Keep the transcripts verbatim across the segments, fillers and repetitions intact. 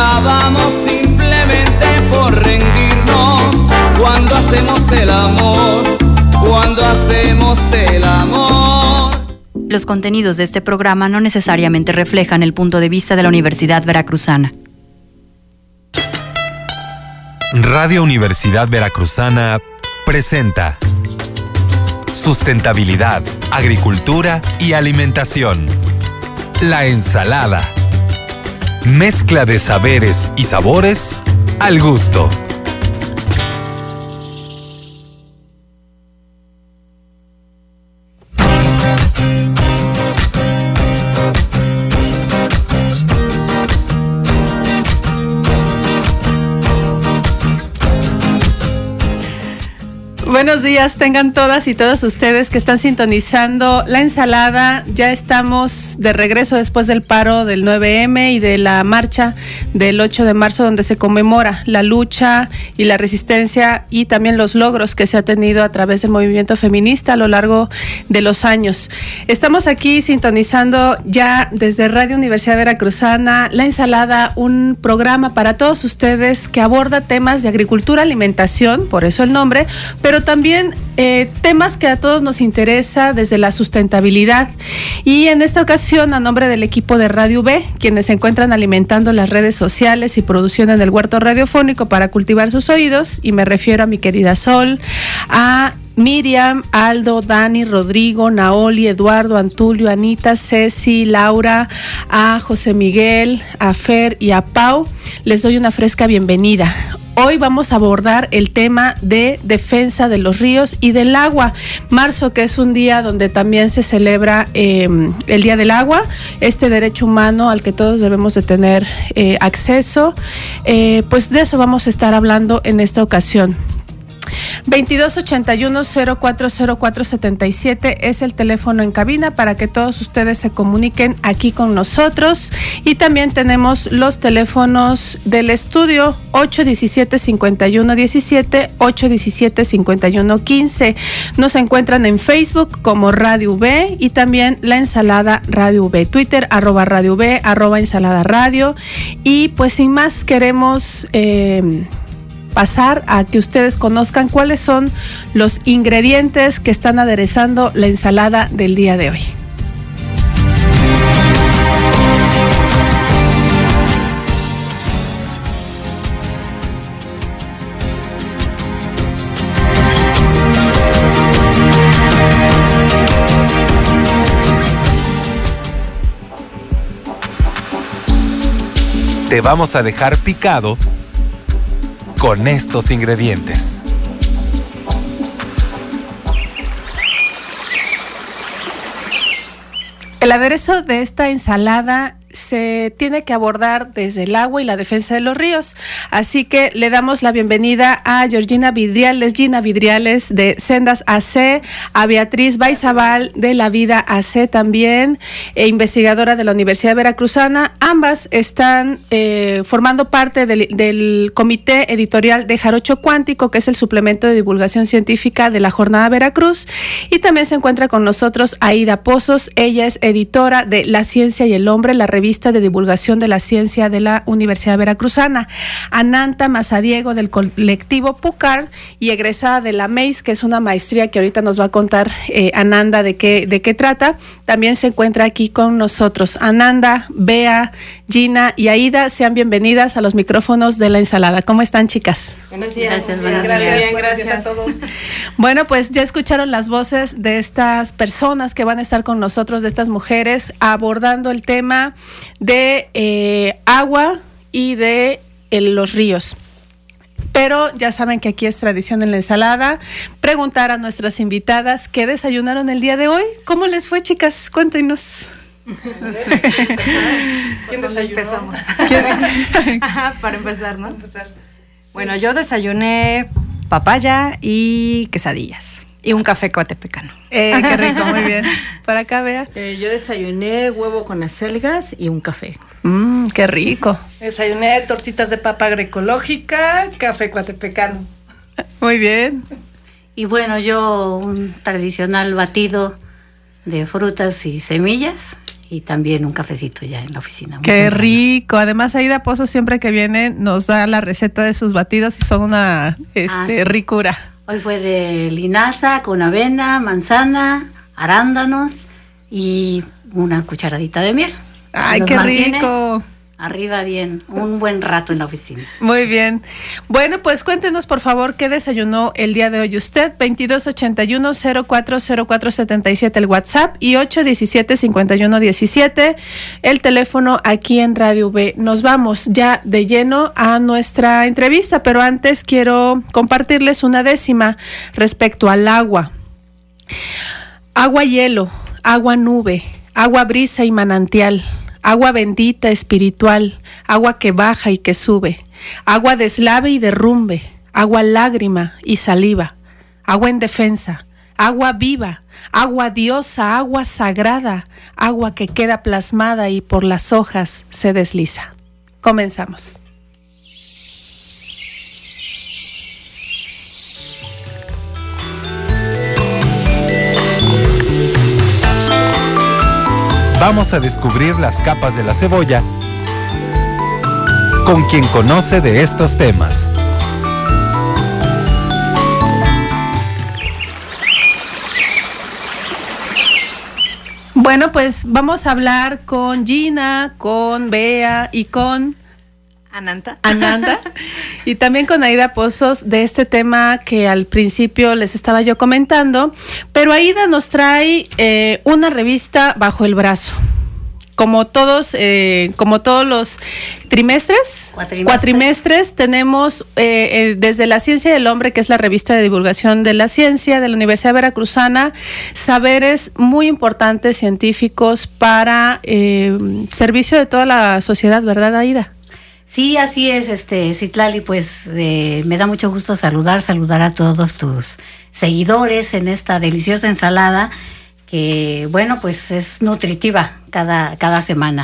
acabamos simplemente por rendirnos cuando hacemos el amor, cuando hacemos el amor. Los contenidos de este programa no necesariamente reflejan el punto de vista de la Universidad Veracruzana. Radio Universidad Veracruzana presenta Sustentabilidad, Agricultura y Alimentación. La ensalada. Mezcla de saberes y sabores al gusto. Buenos días, tengan todas y todos ustedes que están sintonizando La Ensalada. Ya estamos de regreso después del paro del nueve eme y de la marcha del ocho de marzo, donde se conmemora la lucha y la resistencia y también los logros que se ha tenido a través del movimiento feminista a lo largo de los años. Estamos aquí sintonizando ya desde Radio Universidad Veracruzana La Ensalada, un programa para todos ustedes que aborda temas de agricultura, alimentación, por eso el nombre, pero también eh, temas que a todos nos interesa desde la sustentabilidad. Y en esta ocasión, a nombre del equipo de Radio V, quienes se encuentran alimentando las redes sociales y produciendo en el huerto radiofónico para cultivar sus oídos, y me refiero a mi querida Sol, a Miriam, Aldo, Dani, Rodrigo, Naoli, Eduardo, Antulio, Anita, Ceci, Laura, a José Miguel, a Fer y a Pau, les doy una fresca bienvenida. Hoy vamos a abordar el tema de defensa de los ríos y del agua. Marzo, que es un día donde también se celebra eh, el Día del Agua, este derecho humano al que todos debemos de tener eh, acceso. Eh, pues de eso vamos a estar hablando en esta ocasión. veintidós ochenta y uno cero cuatro cero cuatro setenta y siete es el teléfono en cabina para que todos ustedes se comuniquen aquí con nosotros, y también tenemos los teléfonos del estudio ocho diecisiete cincuenta y uno diecisiete, ocho diecisiete cincuenta y uno quince. Nos encuentran en Facebook como Radio V y también La Ensalada Radio V, Twitter arroba Radio V, arroba Ensalada Radio. Y pues sin más queremos eh, pasar a que ustedes conozcan cuáles son los ingredientes que están aderezando la ensalada del día de hoy. Te vamos a dejar picado con estos ingredientes. El aderezo de esta ensalada se tiene que abordar desde el agua y la defensa de los ríos. Así que le damos la bienvenida a Georgina Vidriales, Gina Vidriales de Sendas A C, a Beatriz Baizabal de La Vida A C también, e investigadora de la Universidad Veracruzana. Ambas están eh, formando parte del, del comité editorial de Jarocho Cuántico, que es el suplemento de divulgación científica de la Jornada Veracruz. Y también se encuentra con nosotros Aida Pozos. Ella es editora de La Ciencia y el Hombre, la revista de divulgación de la ciencia de la Universidad Veracruzana. Ananta Mazadiego, del colectivo Pucar y egresada de la M E I S, que es una maestría que ahorita nos va a contar eh, Ananda de qué, de qué trata. También se encuentra aquí con nosotros. Ananda, Bea, Gina y Aida, sean bienvenidas a los micrófonos de La Ensalada. ¿Cómo están, chicas? Buenos días. Gracias, buenos gracias, días. Bien, gracias a todos. Bueno, pues ya escucharon las voces de estas personas que van a estar con nosotros, de estas mujeres, abordando el tema de eh, agua y de eh, los ríos. Pero ya saben que aquí es tradición en La Ensalada preguntar a nuestras invitadas qué desayunaron el día de hoy. ¿Cómo les fue, chicas? Cuéntenos. ¿Quién desayunó? Empezamos. Ajá, para empezar, ¿no? Empezar. Bueno, yo desayuné papaya y quesadillas. Y un café coatepecano. Eh, qué rico, muy bien. Por acá, Bea. Eh, yo desayuné huevo con acelgas y un café. Mmm, qué rico. Desayuné tortitas de papa agroecológica, café coatepecano. Muy bien. Y bueno, yo un tradicional batido de frutas y semillas y también un cafecito ya en la oficina. Qué rico. Además, Aida Pozo siempre que viene nos da la receta de sus batidos y son una este, ah, sí. ricura. Hoy fue de linaza con avena, manzana, arándanos y una cucharadita de miel. ¡Ay, qué rico! Arriba bien, un buen rato en la oficina. Muy bien. Bueno, pues cuéntenos por favor qué desayunó el día de hoy usted. veintidós ochenta y uno cero cuatro cero cuatro setenta y siete el WhatsApp y ocho diecisiete cincuenta y uno diecisiete el teléfono aquí en Radio V. Nos vamos ya de lleno a nuestra entrevista, pero antes quiero compartirles una décima respecto al agua. Agua hielo, agua nube, agua brisa y manantial. Agua bendita espiritual, agua que baja y que sube, agua deslave y derrumbe, agua lágrima y saliva, agua en defensa, agua viva, agua diosa, agua sagrada, agua que queda plasmada y por las hojas se desliza. Comenzamos. Vamos a descubrir las capas de la cebolla con quien conoce de estos temas. Bueno, pues vamos a hablar con Gina, con Bea y con Ananta. Ananda y también con Aida Pozos de este tema que al principio les estaba yo comentando, pero Aida nos trae eh, una revista bajo el brazo. Como todos, eh, como todos los trimestres, cuatrimestres, cuatrimestres tenemos eh, eh, desde La Ciencia del Hombre, que es la revista de divulgación de la ciencia de la Universidad Veracruzana, saberes muy importantes científicos para eh, servicio de toda la sociedad, ¿verdad, Aida? Sí, así es, este, Citlali, pues eh, me da mucho gusto saludar, saludar a todos tus seguidores en esta deliciosa ensalada que, bueno, pues es nutritiva cada, cada semana.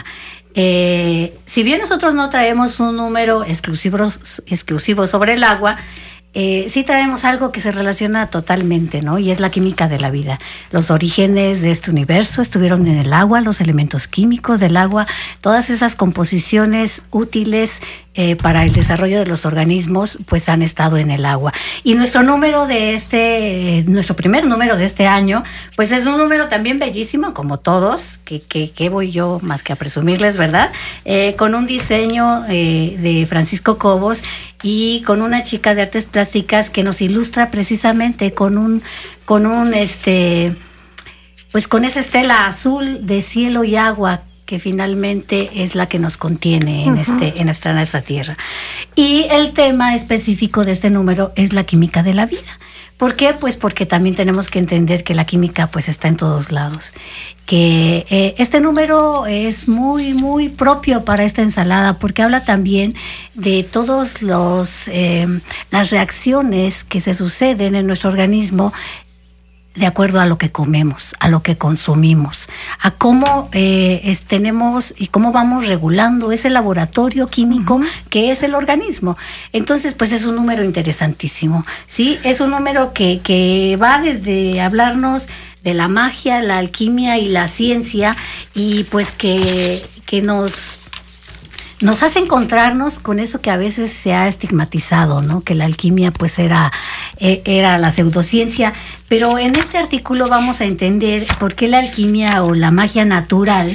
Eh, si bien nosotros no traemos un número exclusivo, exclusivo sobre el agua, Eh, sí traemos algo que se relaciona totalmente, ¿no? Y es la química de la vida. Los orígenes de este universo estuvieron en el agua, los elementos químicos del agua, todas esas composiciones útiles eh, para el desarrollo de los organismos, pues han estado en el agua. Y nuestro número de este, eh, nuestro primer número de este año, pues es un número también bellísimo, como todos, que, que, que voy yo más que a presumirles, ¿verdad? Eh, con un diseño eh, de Francisco Cobos y con una chica de artes plásticas que nos ilustra precisamente con un, con un, este, pues con esa estela azul de cielo y agua que finalmente es la que nos contiene en, uh-huh. este, en nuestra, nuestra tierra. Y el tema específico de este número es la química de la vida. ¿Por qué? Pues porque también tenemos que entender que la química pues está en todos lados. Que eh, este número es muy, muy propio para esta ensalada porque habla también de todos los eh, las reacciones que se suceden en nuestro organismo de acuerdo a lo que comemos, a lo que consumimos, a cómo eh, es, tenemos y cómo vamos regulando ese laboratorio químico uh-huh. que es el organismo. Entonces, pues es un número interesantísimo, ¿sí? Es un número que, que va desde hablarnos de la magia, la alquimia y la ciencia y pues que, que nos... nos hace encontrarnos con eso que a veces se ha estigmatizado, ¿no? Que la alquimia pues era, eh, era la pseudociencia, pero en este artículo vamos a entender por qué la alquimia o la magia natural,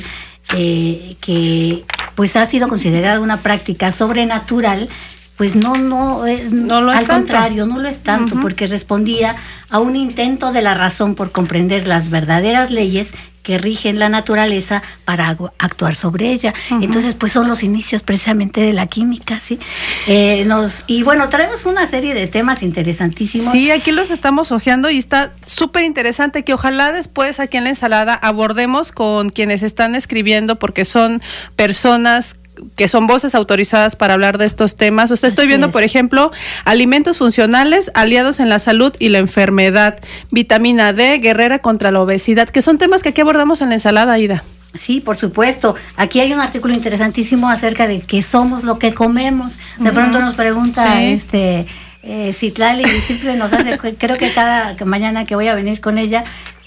eh, que pues ha sido considerada una práctica sobrenatural, pues no, no, es, no lo es al tanto. contrario, no lo es tanto, uh-huh. porque respondía a un intento de la razón por comprender las verdaderas leyes que rigen la naturaleza para actuar sobre ella. Uh-huh. Entonces, pues son los inicios precisamente de la química, ¿sí? Eh, nos, y bueno, traemos una serie de temas interesantísimos. Sí, aquí los estamos hojeando y está súper interesante que ojalá después aquí en la ensalada abordemos con quienes están escribiendo porque son personas que son voces autorizadas para hablar de estos temas. O sea, estoy viendo, por ejemplo, alimentos funcionales, aliados en la salud y la enfermedad, vitamina D, guerrera contra la obesidad, que son temas que aquí abordamos en la ensalada, Aida. Sí, por supuesto. Aquí hay un artículo interesantísimo acerca de que somos lo que comemos. De uh-huh. pronto nos pregunta sí. este eh, Citlali y siempre nos hace, creo que cada mañana que voy a venir con ella,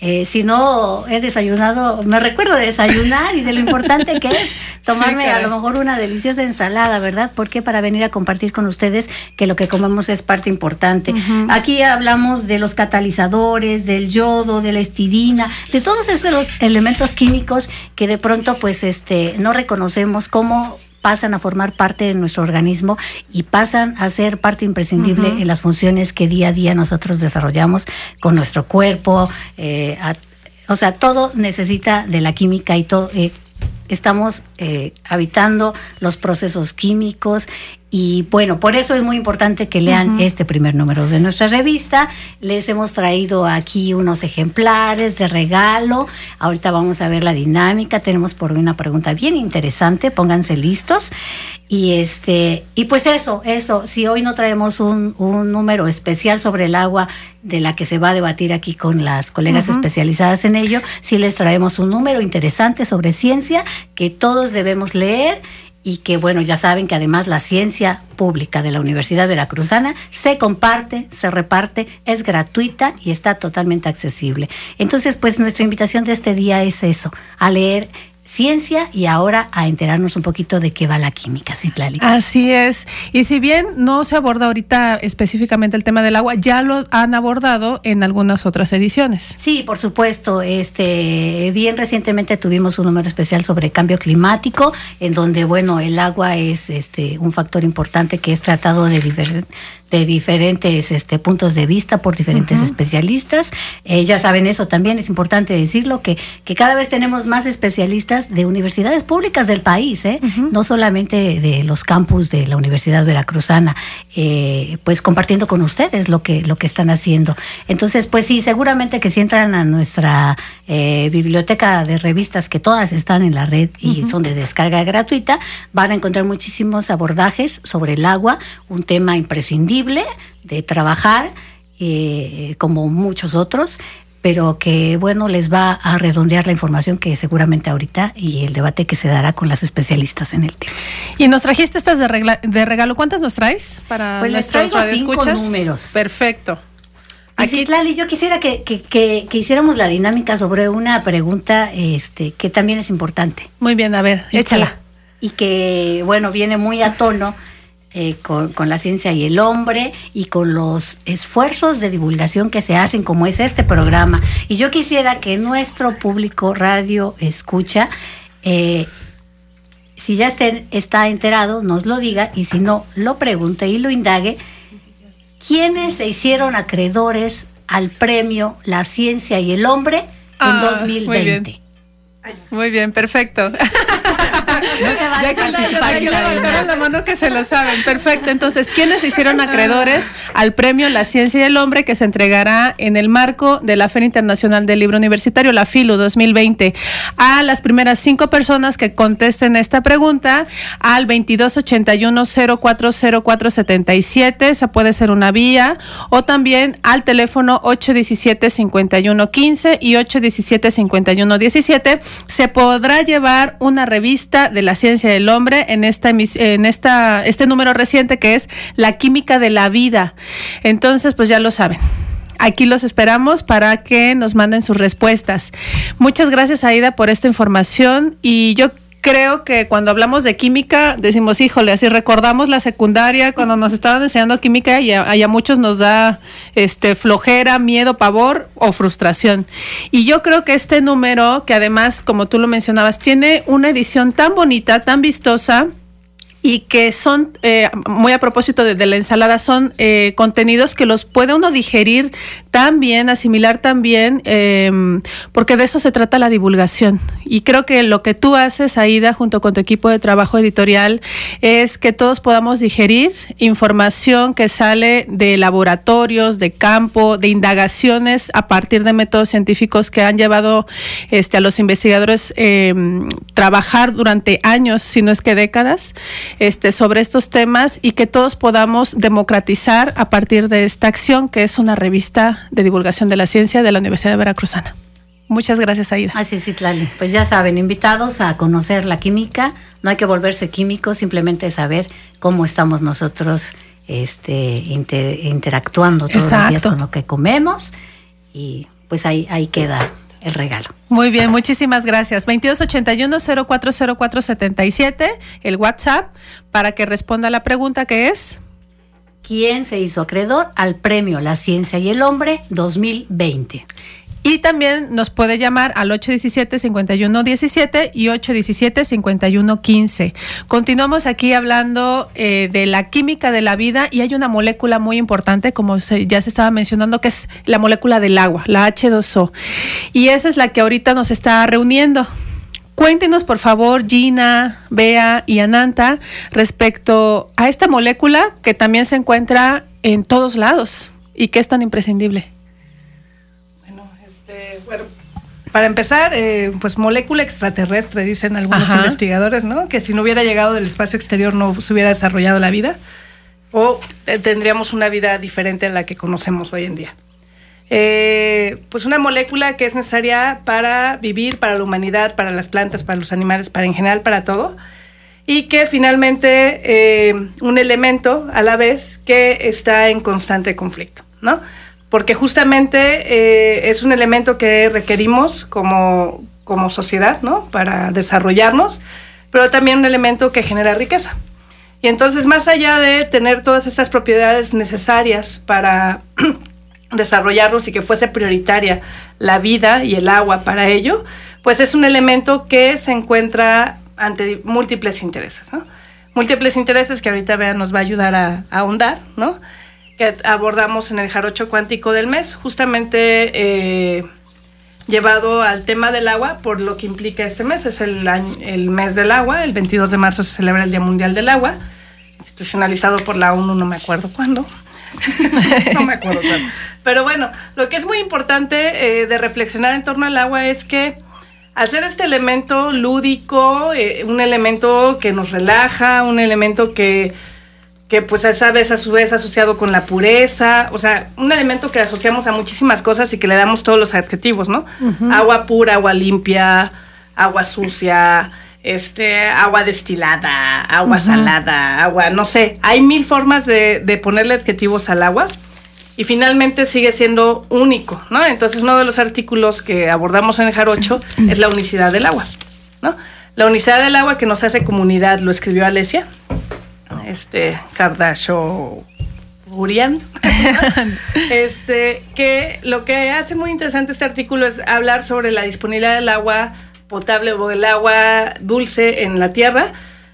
eh, si no he desayunado, me recuerdo de desayunar y de lo importante que es tomarme sí, a lo mejor una deliciosa ensalada, ¿verdad? Porque para venir a compartir con ustedes que lo que comemos es parte importante. Uh-huh. Aquí hablamos de los catalizadores, del yodo, de la histidina, de todos esos elementos químicos que de pronto pues este no reconocemos cómo pasan a formar parte de nuestro organismo y pasan a ser parte imprescindible uh-huh. en las funciones que día a día nosotros desarrollamos con nuestro cuerpo. Eh, a, o sea, todo necesita de la química y todo. Eh, estamos eh, habitando los procesos químicos. Y bueno, por eso es muy importante que lean uh-huh. este primer número de nuestra revista. Les hemos traído aquí unos ejemplares de regalo. Ahorita vamos a ver la dinámica. Tenemos por hoy una pregunta bien interesante. Pónganse listos. Y este y pues eso, eso. Si hoy no traemos un, un número especial sobre el agua de la que se va a debatir aquí con las colegas uh-huh. especializadas en ello, sí les traemos un número interesante sobre ciencia que todos debemos leer. Y que, bueno, ya saben que además la ciencia pública de la Universidad Veracruzana se comparte, se reparte, es gratuita y está totalmente accesible. Entonces, pues nuestra invitación de este día es eso, a leer ciencia y ahora a enterarnos un poquito de qué va la química, Citlali. Así es. Y si bien no se aborda ahorita específicamente el tema del agua, ya lo han abordado en algunas otras ediciones. Sí, por supuesto. Este, bien recientemente tuvimos un número especial sobre cambio climático, en donde, bueno, el agua es este un factor importante que es tratado de diver, de diferentes este, puntos de vista por diferentes uh-huh. especialistas. Eh, ya saben eso también, es importante decirlo, que, que cada vez tenemos más especialistas de universidades públicas del país, ¿eh? Uh-huh. No solamente de los campus de la Universidad Veracruzana, eh, pues compartiendo con ustedes lo que, lo que están haciendo. Entonces, pues sí, seguramente que si entran a nuestra eh, biblioteca de revistas, que todas están en la red y uh-huh. son de descarga gratuita, van a encontrar muchísimos abordajes sobre el agua, un tema imprescindible de trabajar, eh, como muchos otros, pero que, bueno, les va a redondear la información que seguramente ahorita y el debate que se dará con las especialistas en el tema. Y nos trajiste estas de, regla, de regalo. ¿Cuántas nos traes para pues nuestros les traigo cinco radioescuchas? Números. Perfecto. Aquí, sí, Lali, yo quisiera que, que, que, que hiciéramos la dinámica sobre una pregunta este, que también es importante. Muy bien, a ver, y échala. Que, y que, bueno, viene muy a tono Eh, con, con la ciencia y el hombre y con los esfuerzos de divulgación que se hacen, como es este programa. Y yo quisiera que nuestro público radio escucha, eh, si ya esté, está enterado, nos lo diga, y si no, lo pregunte y lo indague. ¿Quiénes se hicieron acreedores al premio La Ciencia y el Hombre en ah, dos mil veinte? Muy bien, muy bien, perfecto. No ya que, la, ya que levantaron la mano que se lo saben. Perfecto. Entonces, ¿quiénes se hicieron acreedores al premio La Ciencia y el Hombre que se entregará en el marco de la Feria Internacional del Libro Universitario, la FILU dos mil veinte? A las primeras cinco personas que contesten esta pregunta al veintidós ochenta y uno cero cuatro cero cuatro setenta y siete, esa puede ser una vía, o también al teléfono ocho diecisiete cincuenta y uno quince y ocho diecisiete cincuenta y uno diecisiete, se podrá llevar una revista de La Ciencia del Hombre en esta en esta este número reciente que es La Química de la Vida. Entonces, pues ya lo saben. Aquí los esperamos para que nos manden sus respuestas. Muchas gracias, Aida, por esta información, y yo creo que cuando hablamos de química decimos, híjole, así recordamos la secundaria cuando nos estaban enseñando química y a, y a muchos nos da este flojera, miedo, pavor o frustración. Y yo creo que este número, que además, como tú lo mencionabas, tiene una edición tan bonita, tan vistosa, y que son, eh, muy a propósito de, de la ensalada, son eh, contenidos que los puede uno digerir tan bien, asimilar tan bien, eh, porque de eso se trata la divulgación. Y creo que lo que tú haces, Aida, junto con tu equipo de trabajo editorial, es que todos podamos digerir información que sale de laboratorios, de campo, de indagaciones a partir de métodos científicos que han llevado este, a los investigadores eh, trabajar durante años, si no es que décadas, Este, sobre estos temas, y que todos podamos democratizar a partir de esta acción, que es una revista de divulgación de la ciencia de la Universidad Veracruzana. Muchas gracias, Aida. Así sí, Tlali. Pues ya saben, invitados a conocer la química. No hay que volverse químicos, simplemente saber cómo estamos nosotros este, inter, interactuando todos Exacto. los días con lo que comemos. Y pues ahí, ahí queda el regalo. Muy bien, muchísimas gracias. veintidós ochenta y uno, cero cuatro cero cuatro setenta y siete, el WhatsApp, para que responda la pregunta que es... ¿Quién se hizo acreedor al premio La Ciencia y el Hombre dos mil veinte? Y también nos puede llamar al ocho diecisiete, cincuenta y uno diecisiete y ocho diecisiete, cincuenta y uno quince. Continuamos aquí hablando eh, de la química de la vida, y hay una molécula muy importante, como se, ya se estaba mencionando, que es la molécula del agua, la hache dos o. Y esa es la que ahorita nos está reuniendo. Cuéntenos, por favor, Gina, Bea y Ananta, respecto a esta molécula que también se encuentra en todos lados y que es tan imprescindible. Bueno, este, bueno, para empezar, eh, pues molécula extraterrestre, dicen algunos Ajá. investigadores, ¿no? Que si no hubiera llegado del espacio exterior no se hubiera desarrollado la vida, o eh, tendríamos una vida diferente a la que conocemos hoy en día. Eh, pues una molécula que es necesaria para vivir, para la humanidad, para las plantas, para los animales, para en general, para todo, y que finalmente eh, un elemento a la vez que está en constante conflicto, ¿no? Porque justamente eh, es un elemento que requerimos como, como sociedad, ¿no? Para desarrollarnos, pero también un elemento que genera riqueza. Y entonces, más allá de tener todas estas propiedades necesarias para desarrollarlos y que fuese prioritaria la vida y el agua para ello, pues es un elemento que se encuentra ante múltiples intereses, ¿no? Múltiples intereses que ahorita Bea nos va a ayudar a, a ahondar, ¿no? Que abordamos en el jarocho cuántico del mes, justamente eh, llevado al tema del agua por lo que implica este mes. Es el, año, el mes del agua, el veintidós de marzo se celebra el Día Mundial del Agua, institucionalizado por la ONU, no me acuerdo cuándo. No me acuerdo cuándo. Pero bueno, lo que es muy importante eh, de reflexionar en torno al agua es que al ser este elemento lúdico, eh, un elemento que nos relaja, un elemento que, que pues a vez a su vez asociado con la pureza, o sea, un elemento que asociamos a muchísimas cosas y que le damos todos los adjetivos, ¿no? Uh-huh. Agua pura, agua limpia, agua sucia, este, agua destilada, agua uh-huh. salada, agua, no sé, hay mil formas de, de ponerle adjetivos al agua. Y finalmente sigue siendo único, ¿no? Entonces, uno de los artículos que abordamos en el jarocho es la unicidad del agua, ¿no? La unicidad del agua que nos hace comunidad, lo escribió Alesia, este, Kardashian, este, que lo que hace muy interesante este artículo es hablar sobre la disponibilidad del agua potable o el agua dulce en la Tierra,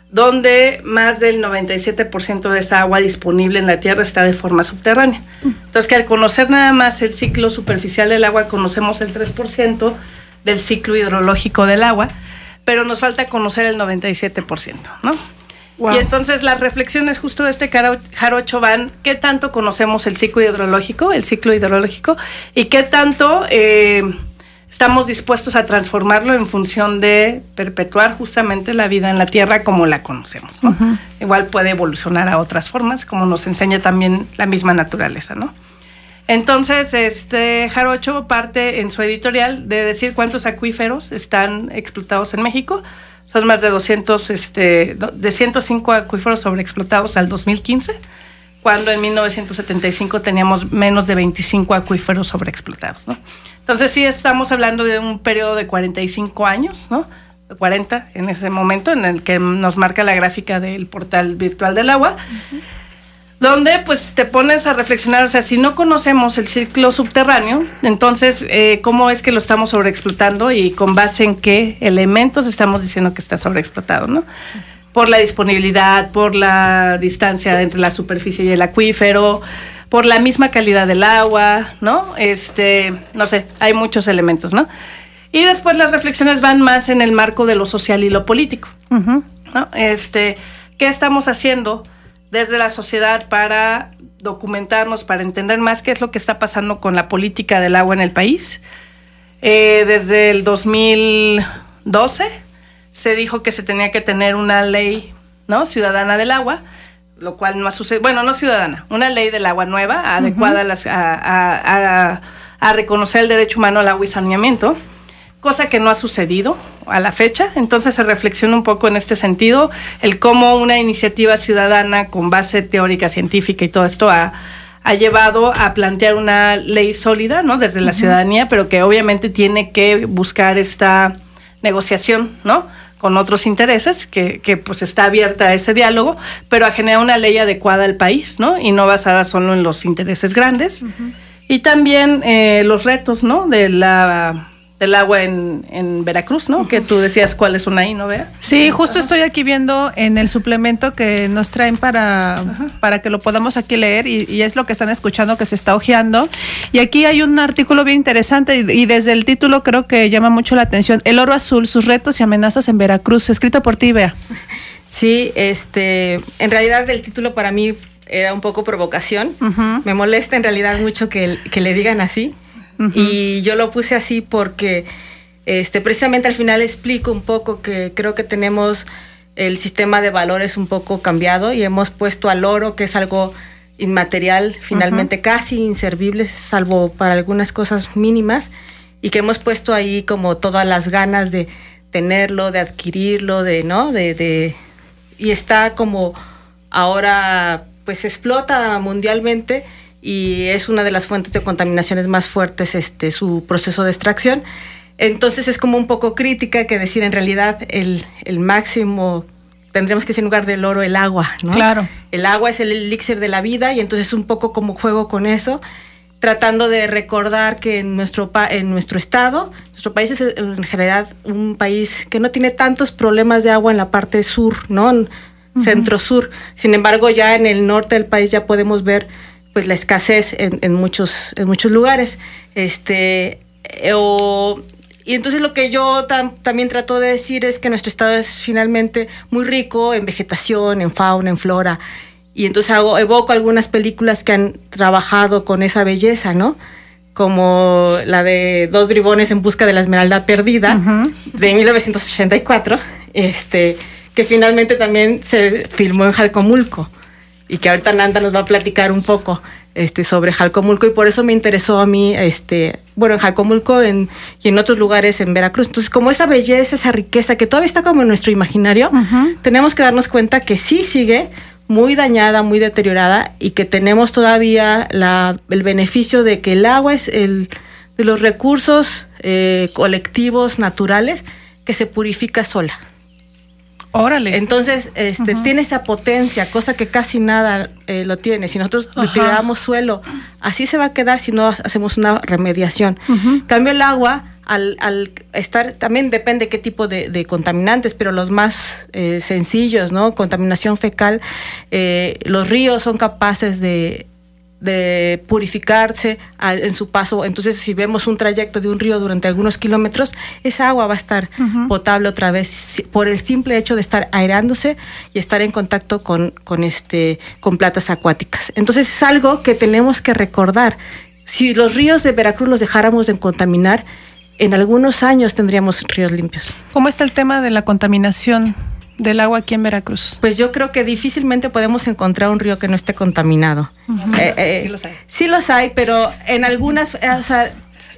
donde más del noventa y siete por ciento de esa agua disponible en la Tierra está de forma subterránea. Entonces, que al conocer nada más el ciclo superficial del agua, conocemos el tres por ciento del ciclo hidrológico del agua, pero nos falta conocer el noventa y siete por ciento, ¿no? Wow. Y entonces las reflexiones justo de este jarocho van, ¿qué tanto conocemos el ciclo hidrológico, el ciclo hidrológico, y qué tanto eh, estamos dispuestos a transformarlo en función de perpetuar justamente la vida en la Tierra como la conocemos, ¿no? Uh-huh. Igual puede evolucionar a otras formas, como nos enseña también la misma naturaleza, ¿no? Entonces, este jarocho parte en su editorial de decir cuántos acuíferos están explotados en México. Son más de doscientos, este, de ciento cinco acuíferos sobreexplotados al dos mil quince, cuando en mil novecientos setenta y cinco teníamos menos de veinticinco acuíferos sobreexplotados, ¿no? Entonces sí estamos hablando de un periodo de cuarenta y cinco años, ¿no? De cuarenta en ese momento en el que nos marca la gráfica del portal virtual del agua, uh-huh. donde pues te pones a reflexionar, o sea, si no conocemos el ciclo subterráneo, entonces eh, ¿cómo es que lo estamos sobreexplotando y con base en qué elementos estamos diciendo que está sobreexplotado, ¿no? Por la disponibilidad, por la distancia entre la superficie y el acuífero, por la misma calidad del agua, ¿no? Este, no sé, hay muchos elementos, ¿no? Y después las reflexiones van más en el marco de lo social y lo político, uh-huh. ¿no? Este, ¿qué estamos haciendo desde la sociedad para documentarnos, para entender más qué es lo que está pasando con la política del agua en el país? Eh, desde el dos mil doce se dijo que se tenía que tener una ley, ¿no? Ciudadana del agua, lo cual no ha sucedido, bueno, no ciudadana, una ley del agua nueva, uh-huh. adecuada a, las, a, a, a, a reconocer el derecho humano al agua y saneamiento, cosa que no ha sucedido a la fecha. Entonces se reflexiona un poco en este sentido, el cómo una iniciativa ciudadana con base teórica, científica y todo esto ha, ha llevado a plantear una ley sólida, ¿no? Desde la uh-huh. ciudadanía, pero que obviamente tiene que buscar esta negociación, ¿no? Con otros intereses, que, que pues está abierta a ese diálogo, pero a generar una ley adecuada al país, ¿no? Y no basada solo en los intereses grandes. Uh-huh. Y también eh, los retos, ¿no? De la... del agua en, en Veracruz, ¿no? Uh-huh. Que tú decías cuáles son ahí, ¿no, Bea? Sí, justo uh-huh. estoy aquí viendo en el suplemento que nos traen para, uh-huh. para que lo podamos aquí leer y, y es lo que están escuchando que se está hojeando. Y aquí hay un artículo bien interesante y, y desde el título creo que llama mucho la atención. El oro azul, sus retos y amenazas en Veracruz, escrito por ti, Bea. Sí, este, en realidad el título para mí era un poco provocación. Uh-huh. Me molesta en realidad mucho que, que le digan así. Uh-huh. Y yo lo puse así porque este, precisamente al final explico un poco que creo que tenemos el sistema de valores un poco cambiado y hemos puesto al oro, que es algo inmaterial, finalmente uh-huh. casi inservible, salvo para algunas cosas mínimas, y que hemos puesto ahí como todas las ganas de tenerlo, de adquirirlo, de, ¿no? De, de, y está como ahora pues explota mundialmente. Y es una de las fuentes de contaminaciones más fuertes, este, su proceso de extracción. Entonces es como un poco crítica que decir en realidad el, el máximo, tendríamos que decir en lugar del oro, el agua, ¿no? Claro. El agua es el elixir de la vida y entonces es un poco como juego con eso, tratando de recordar que en nuestro, pa- en nuestro estado, nuestro país es en general un país que no tiene tantos problemas de agua en la parte sur, ¿no? Uh-huh. Centro-sur. Sin embargo, ya en el norte del país ya podemos ver pues la escasez en, en muchos en muchos lugares, este eh, o, y entonces lo que yo tam, también trato de decir es que nuestro estado es finalmente muy rico en vegetación, en fauna, en flora, y entonces hago, evoco algunas películas que han trabajado con esa belleza, ¿no? Como la de Dos bribones en busca de la esmeralda perdida, uh-huh. de mil novecientos ochenta y cuatro, este, que finalmente también se filmó en Jalcomulco. Y que ahorita Nanda nos va a platicar un poco este, sobre Jalcomulco, y por eso me interesó a mí, este, bueno, en Jalcomulco en, y en otros lugares en Veracruz. Entonces, como esa belleza, esa riqueza que todavía está como en nuestro imaginario, uh-huh. tenemos que darnos cuenta que sí sigue muy dañada, muy deteriorada, y que tenemos todavía la, el beneficio de que el agua es el de los recursos eh, colectivos, naturales, que se purifica sola. Órale. Entonces, este, uh-huh. tiene esa potencia, cosa que casi nada eh, lo tiene. Si nosotros uh-huh. retiramos suelo, así se va a quedar si no hacemos una remediación. Uh-huh. Cambio el agua, al, al estar, también depende qué tipo de, de contaminantes, pero los más eh, sencillos, ¿no? Contaminación fecal, eh, los ríos son capaces de de purificarse a, en su paso. Entonces, si vemos un trayecto de un río durante algunos kilómetros, esa agua va a estar uh-huh. potable otra vez por el simple hecho de estar aireándose y estar en contacto con, con, este, con plantas acuáticas. Entonces, es algo que tenemos que recordar. Si los ríos de Veracruz los dejáramos de contaminar, en algunos años tendríamos ríos limpios. ¿Cómo está el tema de la contaminación del agua aquí en Veracruz? Pues yo creo que difícilmente podemos encontrar un río que no esté contaminado. Uh-huh. Eh, eh, sí los hay. Sí los hay, pero en algunas, eh, o sea,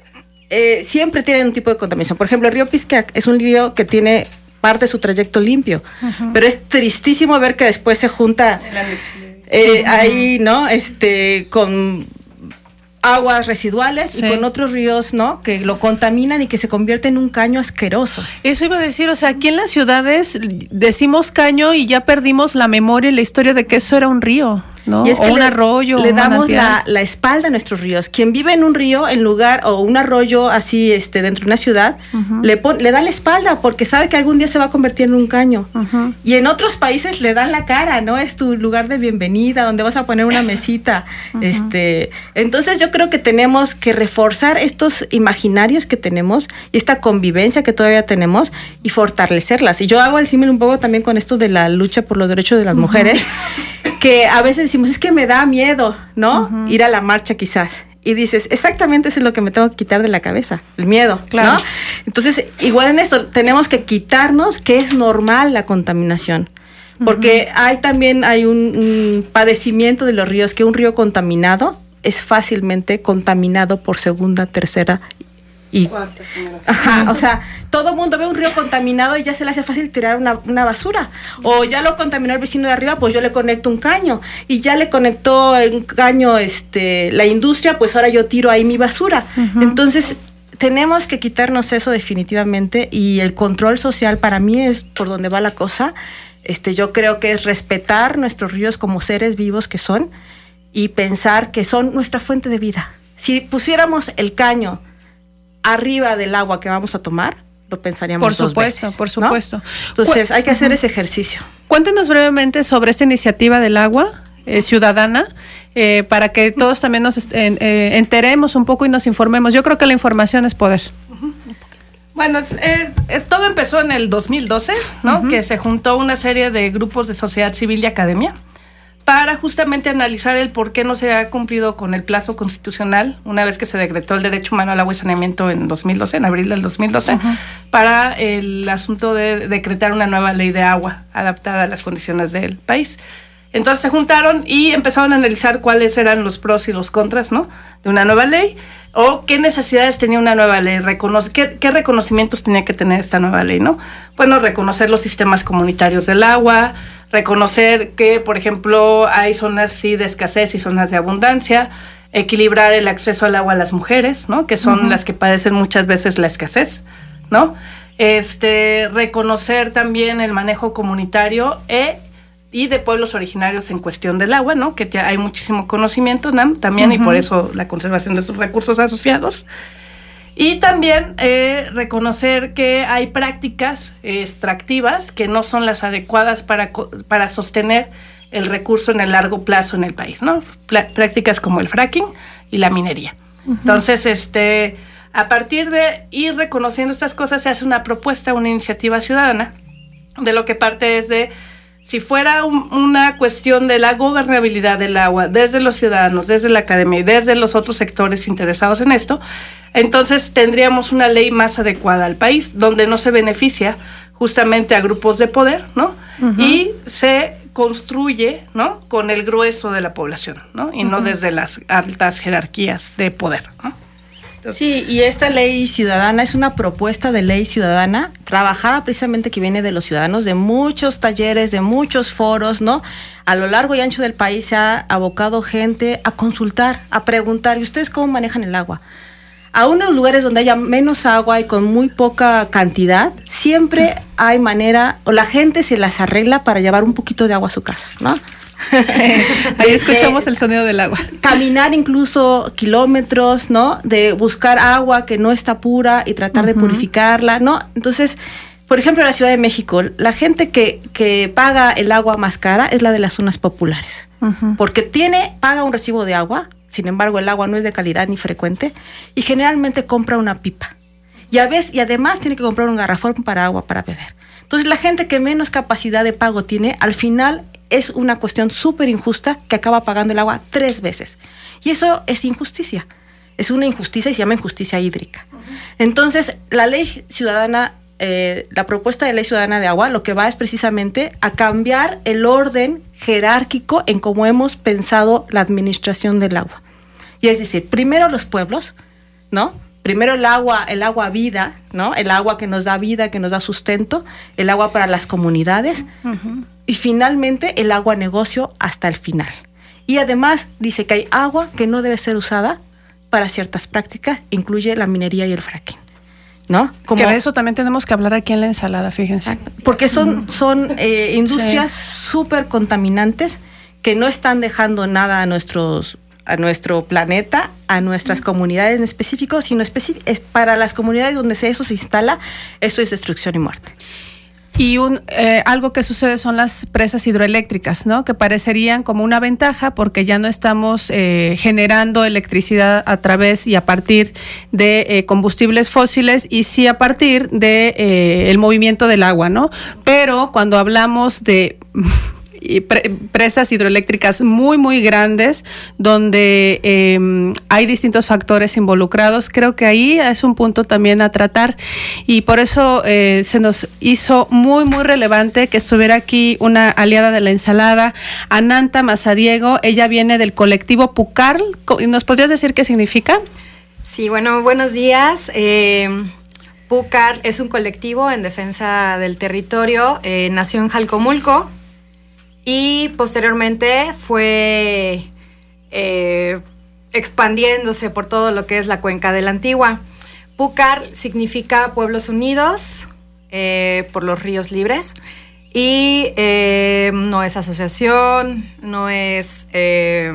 eh, siempre tienen un tipo de contaminación. Por ejemplo, el río Pisqueac es un río que tiene parte de su trayecto limpio, uh-huh. pero es tristísimo ver que después se junta eh, uh-huh. ahí, ¿no? Este, con aguas residuales sí. y con otros ríos, ¿no? Que lo contaminan y que se convierte en un caño asqueroso. Eso iba a decir, o sea, aquí en las ciudades decimos caño y ya perdimos la memoria y la historia de que eso era un río, ¿no? Y es que o un le, arroyo. Le damos la, la espalda a nuestros ríos. Quien vive en un río, en lugar, o un arroyo así, este, dentro de una ciudad, uh-huh. le, pon, le da la espalda porque sabe que algún día se va a convertir en un caño. Uh-huh. Y en otros países le dan la cara, ¿no? Es tu lugar de bienvenida, donde vas a poner una mesita. Uh-huh. Este, entonces yo creo que tenemos que reforzar estos imaginarios que tenemos y esta convivencia que todavía tenemos y fortalecerlas. Y yo hago el símil un poco también con esto de la lucha por los derechos de las uh-huh. mujeres, que a veces decimos, es que me da miedo, ¿no? Uh-huh. Ir a la marcha quizás. Y dices, exactamente eso es lo que me tengo que quitar de la cabeza, el miedo, claro. ¿no? Entonces, igual en esto, tenemos que quitarnos que es normal la contaminación. Porque uh-huh. hay también hay un, un padecimiento de los ríos, que un río contaminado es fácilmente contaminado por segunda, tercera Y, ajá, o sea, todo el mundo ve un río contaminado y ya se le hace fácil tirar una, una basura. O ya lo contaminó el vecino de arriba, pues yo le conecto un caño. Y ya le conectó un caño este, la industria, pues ahora yo tiro ahí mi basura. Uh-huh. Entonces, tenemos que quitarnos eso definitivamente, y el control social para mí es por donde va la cosa. Este, yo creo que es respetar nuestros ríos como seres vivos que son y pensar que son nuestra fuente de vida. Si pusiéramos el caño arriba del agua que vamos a tomar, lo pensaríamos por dos supuesto, veces, por supuesto. ¿no? Entonces hay que hacer uh-huh. ese ejercicio. Cuéntenos brevemente sobre esta iniciativa del agua eh, ciudadana, eh, para que todos también nos eh, eh, enteremos un poco y nos informemos. Yo creo que la información es poder. Uh-huh. Bueno, es, es, es, todo empezó en el dos mil doce, ¿no? Uh-huh. Que se juntó una serie de grupos de sociedad civil y academia para justamente analizar el por qué no se ha cumplido con el plazo constitucional una vez que se decretó el derecho humano al agua y saneamiento en dos mil doce, en abril del dos mil doce, uh-huh. para el asunto de decretar una nueva ley de agua adaptada a las condiciones del país. Entonces se juntaron y empezaron a analizar cuáles eran los pros y los contras, ¿no?, de una nueva ley, o qué necesidades tenía una nueva ley, Reconoce, qué, qué reconocimientos tenía que tener esta nueva ley, ¿no? Bueno, reconocer los sistemas comunitarios del agua, reconocer que, por ejemplo, hay zonas sí de escasez y zonas de abundancia, equilibrar el acceso al agua a las mujeres, ¿no?, que son uh-huh. las que padecen muchas veces la escasez, ¿no? Este, reconocer también el manejo comunitario e y de pueblos originarios en cuestión del agua, ¿no?, que hay muchísimo conocimiento, ¿no?, también, uh-huh. y por eso la conservación de sus recursos asociados. Y también eh, reconocer que hay prácticas eh, extractivas que no son las adecuadas para, para sostener el recurso en el largo plazo en el país, ¿no? Pla- prácticas como el fracking y la minería. Uh-huh. Entonces, este, a partir de ir reconociendo estas cosas, se hace una propuesta, una iniciativa ciudadana, de lo que parte es de, si fuera un, una cuestión de la gobernabilidad del agua desde los ciudadanos, desde la academia y desde los otros sectores interesados en esto, entonces tendríamos una ley más adecuada al país, donde no se beneficia justamente a grupos de poder, ¿no? Uh-huh. Y se construye, ¿no?, con el grueso de la población, ¿no? Y uh-huh. no desde las altas jerarquías de poder, ¿no? Sí, y esta ley ciudadana es una propuesta de ley ciudadana trabajada precisamente, que viene de los ciudadanos, de muchos talleres, de muchos foros, ¿no? A lo largo y ancho del país se ha abocado gente a consultar, a preguntar, ¿y ustedes cómo manejan el agua? Aún en los lugares donde haya menos agua y con muy poca cantidad, siempre hay manera, o la gente se las arregla para llevar un poquito de agua a su casa, ¿no? Ahí escuchamos el sonido del agua. Caminar incluso kilómetros, ¿no?, de buscar agua que no está pura y tratar uh-huh. de purificarla, ¿no? Entonces, por ejemplo, en la Ciudad de México, la gente que, que paga el agua más cara es la de las zonas populares, uh-huh. porque tiene, paga un recibo de agua, sin embargo el agua no es de calidad ni frecuente, y generalmente compra una pipa. Y a veces, y además tiene que comprar un garrafón para agua para beber. Entonces la gente que menos capacidad de pago tiene, al final es una cuestión súper injusta, que acaba pagando el agua tres veces. Y eso es injusticia. Es una injusticia y se llama injusticia hídrica. Uh-huh. Entonces, la ley ciudadana, eh, la propuesta de ley ciudadana de agua, lo que va es precisamente a cambiar el orden jerárquico en cómo hemos pensado la administración del agua. Y es decir, primero los pueblos, ¿no? Primero el agua, el agua vida, ¿no? El agua que nos da vida, que nos da sustento, el agua para las comunidades, uh-huh. y finalmente el agua negocio hasta el final. Y además dice que hay agua que no debe ser usada para ciertas prácticas, incluye la minería y el fracking, ¿no? Como, que de eso también tenemos que hablar aquí en la ensalada, fíjense. Porque son, son eh, industrias súper sí. contaminantes que no están dejando nada a nuestros a nuestro planeta, a nuestras mm. comunidades en específico, sino especi- es para las comunidades donde eso se instala, eso es destrucción y muerte. Y un eh, algo que sucede son las presas hidroeléctricas, ¿no?, que parecerían como una ventaja porque ya no estamos eh, generando electricidad a través y a partir de eh, combustibles fósiles, y sí a partir de eh, el movimiento del agua, ¿no? Pero cuando hablamos de y pre- presas hidroeléctricas muy muy grandes donde eh, hay distintos factores involucrados, creo que ahí es un punto también a tratar, y por eso eh, se nos hizo muy muy relevante que estuviera aquí una aliada de la ensalada, Ananta Mazadiego. Ella viene del colectivo Pucarl. ¿Nos podrías decir qué significa? Sí, bueno, buenos días. Eh, PUCAR es un colectivo en defensa del territorio. Eh, nació en Jalcomulco y posteriormente fue eh, expandiéndose por todo lo que es la cuenca de la Antigua. PUCAR significa Pueblos Unidos eh, por los Ríos Libres y eh, no es asociación, no es... Eh,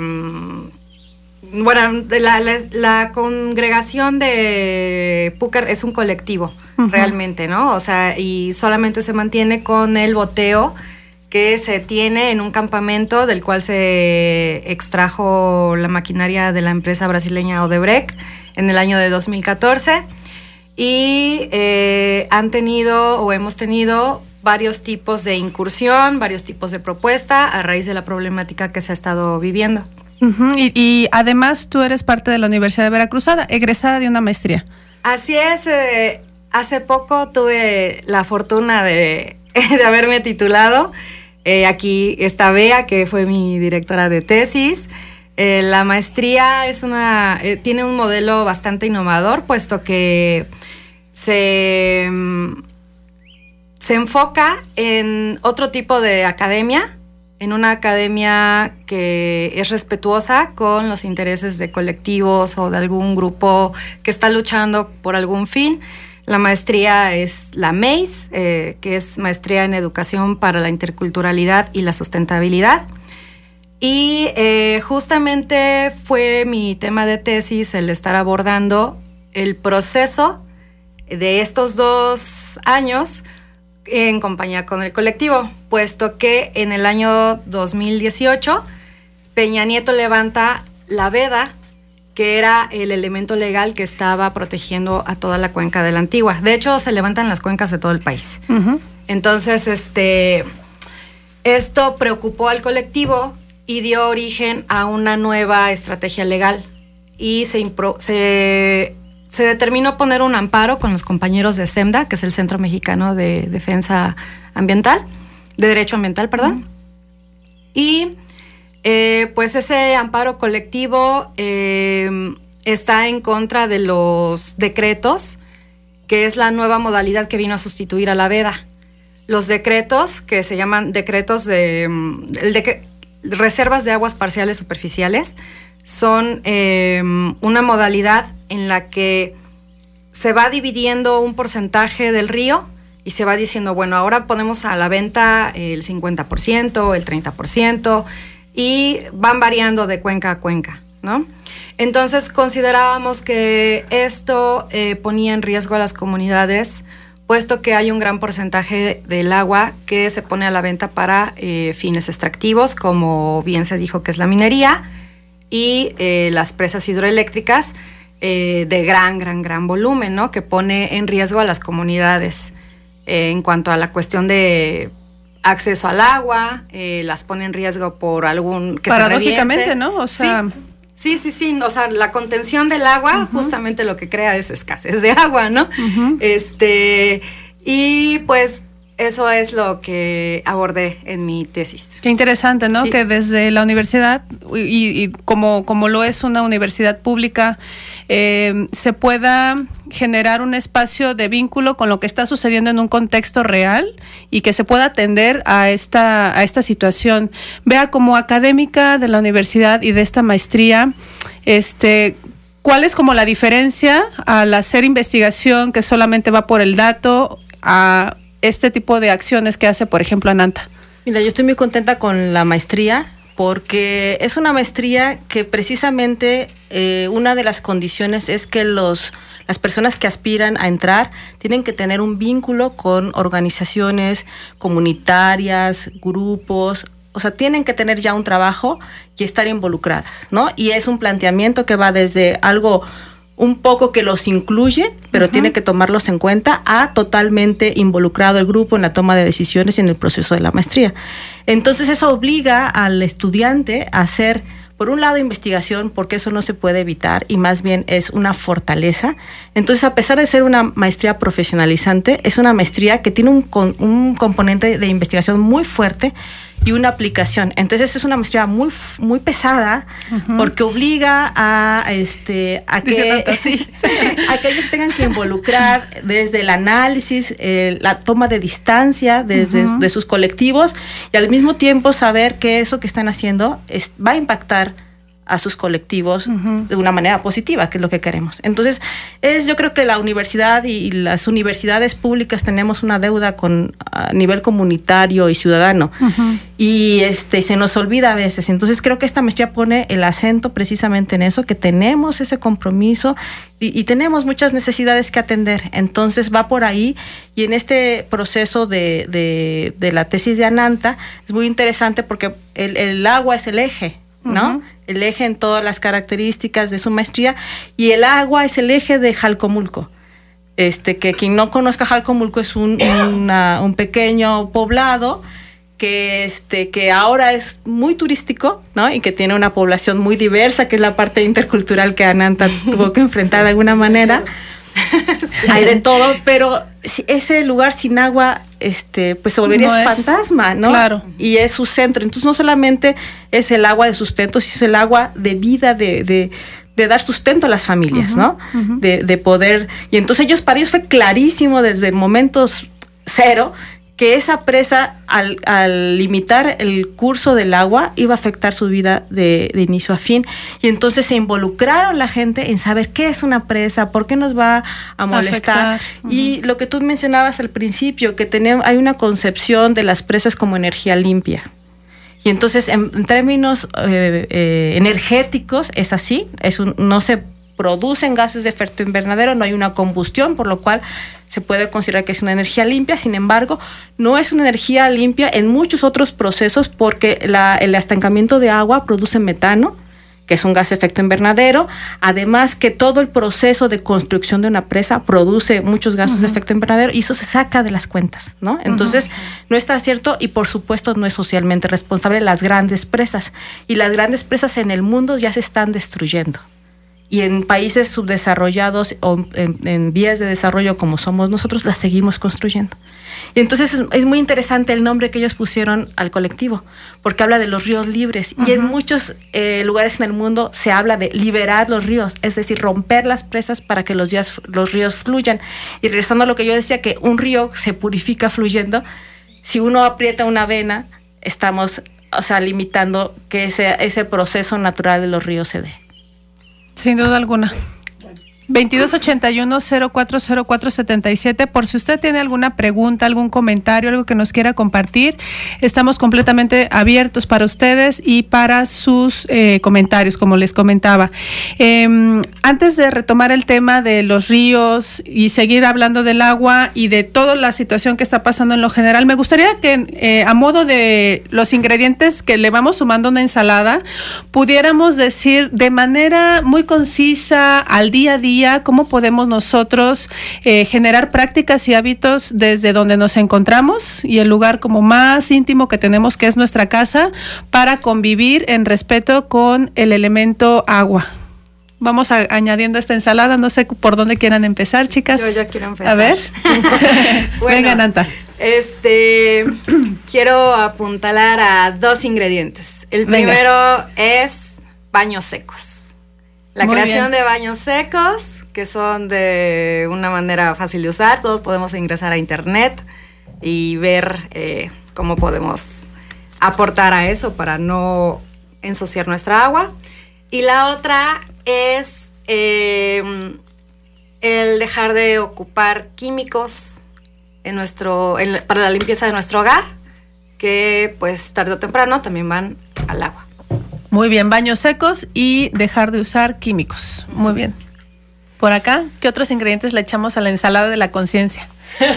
bueno, la, la, la congregación de PUCAR es un colectivo, uh-huh. realmente, ¿no? O sea, y solamente se mantiene con el boteo que se tiene en un campamento del cual se extrajo la maquinaria de la empresa brasileña Odebrecht en el año de dos mil catorce y eh, han tenido o hemos tenido varios tipos de incursión, varios tipos de propuesta a raíz de la problemática que se ha estado viviendo. Uh-huh. Y, y además tú eres parte de la Universidad de Veracruz, egresada de una maestría. Así es, eh, hace poco tuve la fortuna de, de haberme titulado. Eh, aquí está Bea, que fue mi directora de tesis. Eh, la maestría es una, eh, tiene un modelo bastante innovador, puesto que se, se enfoca en otro tipo de academia, en una academia que es respetuosa con los intereses de colectivos o de algún grupo que está luchando por algún fin. La maestría es la M E I S, eh, que es Maestría en Educación para la Interculturalidad y la Sustentabilidad. Y eh, justamente fue mi tema de tesis el estar abordando el proceso de estos dos años en compañía con el colectivo, puesto que en el año dos mil dieciocho Peña Nieto levanta la veda, que era el elemento legal que estaba protegiendo a toda la cuenca de la Antigua. De hecho, se levantan las cuencas de todo el país. Uh-huh. Entonces, este, esto preocupó al colectivo y dio origen a una nueva estrategia legal y se, impro, se Se determinó poner un amparo con los compañeros de SEMDA, que es el Centro Mexicano de Defensa Ambiental, de Derecho Ambiental, perdón. Y eh, pues ese amparo colectivo eh, está en contra de los decretos, que es la nueva modalidad que vino a sustituir a la veda. Los decretos, que se llaman decretos de, el de reservas de aguas parciales superficiales, son eh, una modalidad en la que se va dividiendo un porcentaje del río y se va diciendo, bueno, ahora ponemos a la venta el cincuenta por ciento, el treinta por ciento y van variando de cuenca a cuenca, ¿no? Entonces considerábamos que esto eh, ponía en riesgo a las comunidades, puesto que hay un gran porcentaje del agua que se pone a la venta para eh, fines extractivos, como bien se dijo que es la minería, y eh, las presas hidroeléctricas eh, de gran, gran, gran volumen, ¿no? Que pone en riesgo a las comunidades eh, en cuanto a la cuestión de acceso al agua, eh, las pone en riesgo por algún... que paradójicamente, ¿no? O sea... Sí, sí, sí, sí, o sea, la contención del agua uh-huh. justamente lo que crea es escasez de agua, ¿no? Uh-huh. Este, y pues... Eso es lo que abordé en mi tesis. Qué interesante, ¿no? Sí. Que desde la universidad, y, y como, como lo es una universidad pública, eh, se pueda generar un espacio de vínculo con lo que está sucediendo en un contexto real y que se pueda atender a esta, a esta situación. Vea, como académica de la universidad y de esta maestría, este... ¿cuál es como la diferencia al hacer investigación que solamente va por el dato a este tipo de acciones que hace, por ejemplo, Ananta? Mira, yo estoy muy contenta con la maestría porque es una maestría que precisamente eh, una de las condiciones es que los, las personas que aspiran a entrar tienen que tener un vínculo con organizaciones comunitarias, grupos, o sea, tienen que tener ya un trabajo y estar involucradas, ¿no? Y es un planteamiento que va desde algo un poco que los incluye, pero uh-huh. tiene que tomarlos en cuenta, a totalmente involucrado el grupo en la toma de decisiones y en el proceso de la maestría. Entonces eso obliga al estudiante a hacer, por un lado, investigación, porque eso no se puede evitar y más bien es una fortaleza. Entonces, a pesar de ser una maestría profesionalizante, es una maestría que tiene un, un componente de investigación muy fuerte y una aplicación. Entonces es una maestría muy muy pesada, uh-huh. porque obliga a este a que, a que ellos tengan que involucrar desde el análisis, eh, la toma de distancia desde uh-huh. de sus colectivos, y al mismo tiempo saber que eso que están haciendo es, va a impactar a sus colectivos uh-huh. de una manera positiva, que es lo que queremos. Entonces, es yo creo que la universidad y, y las universidades públicas tenemos una deuda con a nivel comunitario y ciudadano, uh-huh. y este se nos olvida a veces. Entonces, creo que esta maestría pone el acento precisamente en eso, que tenemos ese compromiso y, y tenemos muchas necesidades que atender. Entonces, va por ahí, y en este proceso de, de, de la tesis de Ananta es muy interesante porque el, el agua es el eje, ¿no? Uh-huh. El eje en todas las características de su maestría, y el agua es el eje de Jalcomulco. Este, que quien no conozca Jalcomulco es un, una, un pequeño poblado que, este, que ahora es muy turístico, ¿no? Y que tiene una población muy diversa, que es la parte intercultural que Ananta tuvo que enfrentar de alguna manera. Sí. Hay de todo, pero ese lugar sin agua, este, pues se volvería no es, fantasma, ¿no? Claro. Y es su centro. Entonces no solamente es el agua de sustento, sino es el agua de vida, de, de, de dar sustento a las familias, uh-huh, ¿no? Uh-huh. De, de poder. Y entonces ellos, para ellos fue clarísimo desde momentos cero que esa presa, al, al limitar el curso del agua, iba a afectar su vida de, de inicio a fin. Y entonces se involucraron la gente en saber qué es una presa, por qué nos va a molestar. Uh-huh. Y lo que tú mencionabas al principio, que tenemos, hay una concepción de las presas como energía limpia. Y entonces, en, en términos eh, eh, energéticos, es así, es un, no se producen gases de efecto invernadero, no hay una combustión, por lo cual se puede considerar que es una energía limpia. Sin embargo, no es una energía limpia en muchos otros procesos, porque la, el estancamiento de agua produce metano, que es un gas de efecto invernadero, además que todo el proceso de construcción de una presa produce muchos gases uh-huh. de efecto invernadero, y eso se saca de las cuentas, ¿no? Entonces, uh-huh. no está cierto, y por supuesto no es socialmente responsable las grandes presas, y las grandes presas en el mundo ya se están destruyendo. Y en países subdesarrollados o en, en vías de desarrollo como somos nosotros, las seguimos construyendo. Y entonces es, es muy interesante el nombre que ellos pusieron al colectivo, porque habla de los ríos libres. Uh-huh. Y en muchos eh, lugares en el mundo se habla de liberar los ríos, es decir, romper las presas para que los, días, los ríos fluyan. Y regresando a lo que yo decía, que un río se purifica fluyendo, si uno aprieta una vena, estamos, o sea, limitando que ese, ese proceso natural de los ríos se dé. Sin duda alguna. veintidós ochenta y uno cero cuatro cero cuatro setenta y siete, por si usted tiene alguna pregunta, algún comentario, algo que nos quiera compartir, estamos completamente abiertos para ustedes y para sus eh, comentarios, como les comentaba. Eh, antes de retomar el tema de los ríos y seguir hablando del agua y de toda la situación que está pasando en lo general, me gustaría que eh, a modo de los ingredientes que le vamos sumando a una ensalada, pudiéramos decir de manera muy concisa, al día a día, cómo podemos nosotros eh, generar prácticas y hábitos desde donde nos encontramos y el lugar como más íntimo que tenemos, que es nuestra casa, para convivir en respeto con el elemento agua. Vamos a, añadiendo esta ensalada, no sé por dónde quieran empezar, chicas. Yo ya quiero empezar. A ver. Bueno, venga, Nanta. Este, quiero apuntalar a dos ingredientes. El venga. Primero es baños secos. La Muy creación bien. de baños secos, que son de una manera fácil de usar. Todos podemos ingresar a internet y ver eh, cómo podemos aportar a eso para no ensuciar nuestra agua. Y la otra es eh, el dejar de ocupar químicos en nuestro, en, para la limpieza de nuestro hogar, que pues tarde o temprano también van al agua. Muy bien, baños secos y dejar de usar químicos. Muy bien. Por acá, ¿qué otros ingredientes le echamos a la ensalada de la conciencia?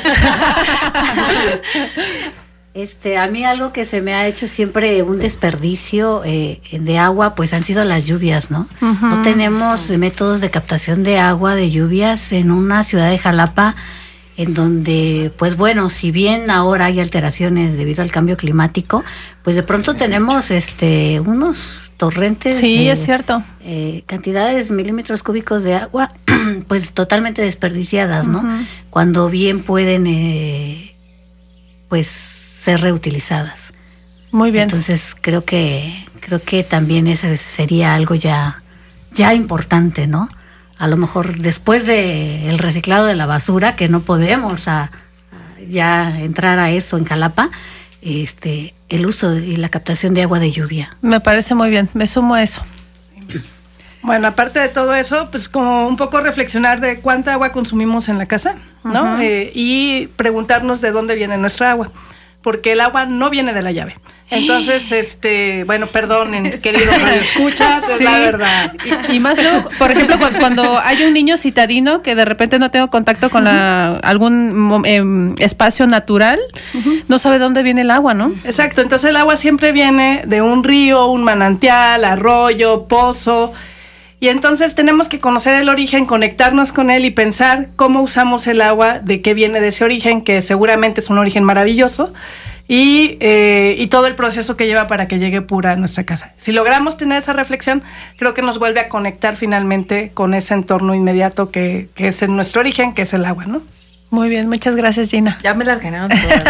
Este, a mí algo que se me ha hecho siempre un desperdicio eh, de agua, pues han sido las lluvias, ¿no? Uh-huh. No tenemos métodos de captación de agua, de lluvias en una ciudad de Jalapa, en donde, pues bueno, si bien ahora hay alteraciones debido al cambio climático, pues de pronto tenemos este unos torrentes. Sí, eh, es cierto. Eh, cantidades, milímetros cúbicos de agua, pues totalmente desperdiciadas, ¿no? Uh-huh. Cuando bien pueden, eh, pues, ser reutilizadas. Muy bien. Entonces creo que creo que también eso sería algo ya ya importante, ¿no? A lo mejor después de el reciclado de la basura, que no podemos a, a ya entrar a eso en Jalapa, este el uso y la captación de agua de lluvia. Me parece muy bien, me sumo a eso. Bueno, aparte de todo eso, pues como un poco reflexionar de cuánta agua consumimos en la casa, ¿no? Uh-huh. Eh, y preguntarnos de dónde viene nuestra agua, porque el agua no viene de la llave. Entonces, este, bueno, perdonen, queridos radioescuchas, sí, es la verdad. Y, y más luego, por ejemplo, cuando, cuando hay un niño citadino que de repente no tengo contacto con la, algún eh, espacio natural, uh-huh. no sabe dónde viene el agua, ¿no? Exacto, entonces el agua siempre viene de un río, un manantial, arroyo, pozo. Y entonces tenemos que conocer el origen, conectarnos con él y pensar cómo usamos el agua, de qué viene de ese origen, que seguramente es un origen maravilloso, y, eh, y todo el proceso que lleva para que llegue pura a nuestra casa. Si logramos tener esa reflexión, creo que nos vuelve a conectar finalmente con ese entorno inmediato que, que es en nuestro origen, que es el agua, ¿no? Muy bien, muchas gracias, Gina. Ya me las ganaron todas.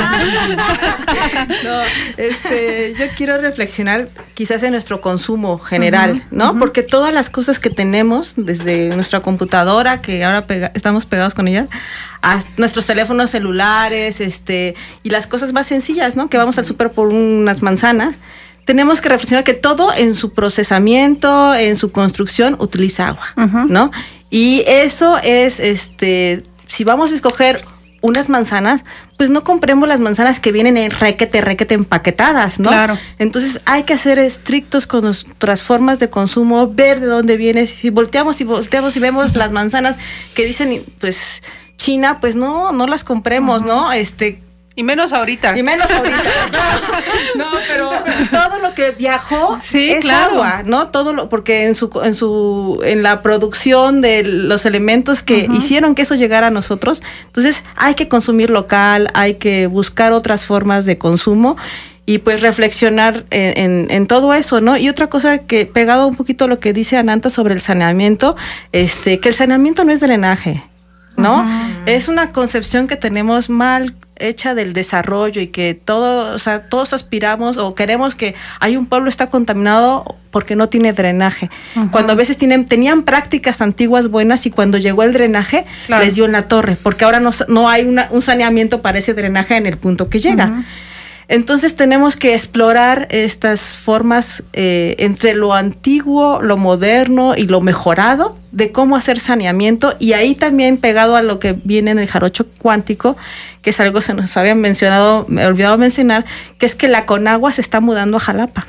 No, este, yo quiero reflexionar quizás en nuestro consumo general, uh-huh, ¿no? Uh-huh. Porque todas las cosas que tenemos, desde nuestra computadora, que ahora pega, estamos pegados con ella, a nuestros teléfonos celulares, este, y las cosas más sencillas, ¿no? Que vamos al súper por unas manzanas. Tenemos que reflexionar que todo en su procesamiento, en su construcción, utiliza agua, uh-huh. ¿no? Y eso es, este... si vamos a escoger unas manzanas, pues no compremos las manzanas que vienen en requete, requete empaquetadas, ¿no? Claro. Entonces hay que ser estrictos con nuestras formas de consumo, ver de dónde viene. Si volteamos y volteamos y vemos las manzanas que dicen, pues, China, pues no, no las compremos, uh-huh. ¿no? Este... Y menos ahorita. Y menos ahorita. No, no, pero todo lo que viajó sí, es claro. agua, ¿no? Todo lo, porque en su, en su, en la producción de los elementos que uh-huh. hicieron que eso llegara a nosotros, entonces hay que consumir local, hay que buscar otras formas de consumo y pues reflexionar en, en, en todo eso, ¿no? Y otra cosa que, pegado un poquito a lo que dice Ananta sobre el saneamiento, este, que el saneamiento no es drenaje, ¿no? Uh-huh. Es una concepción que tenemos mal hecha del desarrollo y que todo, o sea, todos aspiramos o queremos que hay un pueblo está contaminado porque no tiene drenaje. Uh-huh. Cuando a veces tienen, tenían prácticas antiguas buenas y cuando llegó el drenaje claro. les dio en la torre, porque ahora no, no hay una, un saneamiento para ese drenaje en el punto que llega. Uh-huh. Entonces tenemos que explorar estas formas eh, entre lo antiguo, lo moderno y lo mejorado de cómo hacer saneamiento, y ahí también pegado a lo que viene en el jarocho cuántico, que es algo que se nos había mencionado, me he olvidado mencionar, que es que la Conagua se está mudando a Jalapa.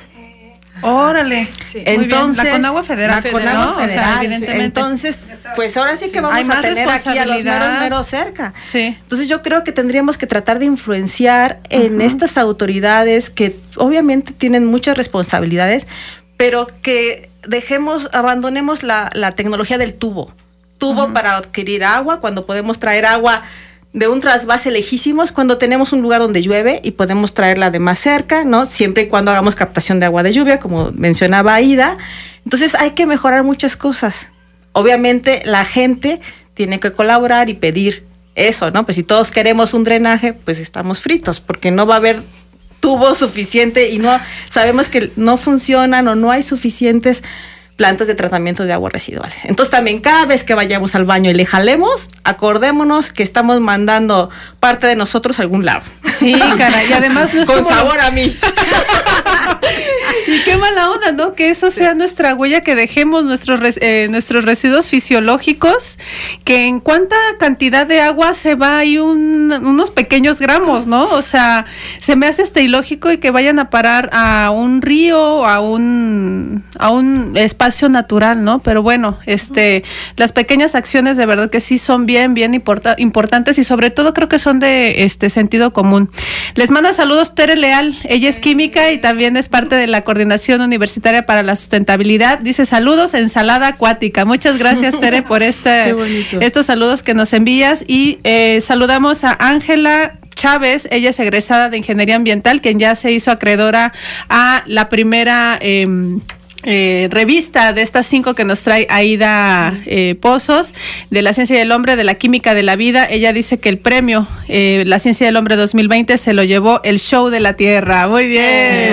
Órale, sí, entonces bien. La Conagua Federal, la Conagua ¿no? Federal, o sea, evidentemente. Entonces, pues ahora sí que vamos a tener aquí a los meros, meros cerca. Sí. Entonces yo creo que tendríamos que tratar de influenciar en uh-huh. estas autoridades que obviamente tienen muchas responsabilidades, pero que dejemos, abandonemos la, la tecnología del tubo. Tubo uh-huh. para adquirir agua, cuando podemos traer agua de un trasvase lejísimos, cuando tenemos un lugar donde llueve y podemos traerla de más cerca, ¿no? Siempre y cuando hagamos captación de agua de lluvia, como mencionaba Aida. Entonces hay que mejorar muchas cosas. Obviamente la gente tiene que colaborar y pedir eso, ¿no? Pues si todos queremos un drenaje, pues estamos fritos, porque no va a haber tubo suficiente y no sabemos que no funcionan o no hay suficientes plantas de tratamiento de aguas residuales. Entonces también cada vez que vayamos al baño y le jalemos, acordémonos que estamos mandando parte de nosotros a algún lado. Sí, cara, y además no es con como sabor lo... a mí. Y qué mala onda, ¿no? Que eso sea nuestra huella, que dejemos nuestros eh, nuestros residuos fisiológicos, que en cuánta cantidad de agua se va ahí un, unos pequeños gramos, ¿no? O sea, se me hace hasta ilógico y que vayan a parar a un río, a un a un espacio natural, ¿no? Pero bueno, este, las pequeñas acciones de verdad que sí son bien, bien importa, importantes y sobre todo creo que son de este sentido común. Les manda saludos Tere Leal, ella es química y también es parte de la Coordinación Universitaria para la Sustentabilidad. Dice saludos, ensalada acuática. Muchas gracias, Tere, por este, estos saludos que nos envías. Y eh, saludamos a Ángela Chávez, ella es egresada de Ingeniería Ambiental, quien ya se hizo acreedora a la primera... Eh, Eh, revista de estas cinco que nos trae Aida eh, Pozos, de la ciencia del hombre, de la química de la vida. Ella dice que el premio eh, La ciencia del hombre dos mil veinte se lo llevó el show de la Tierra. Muy bien.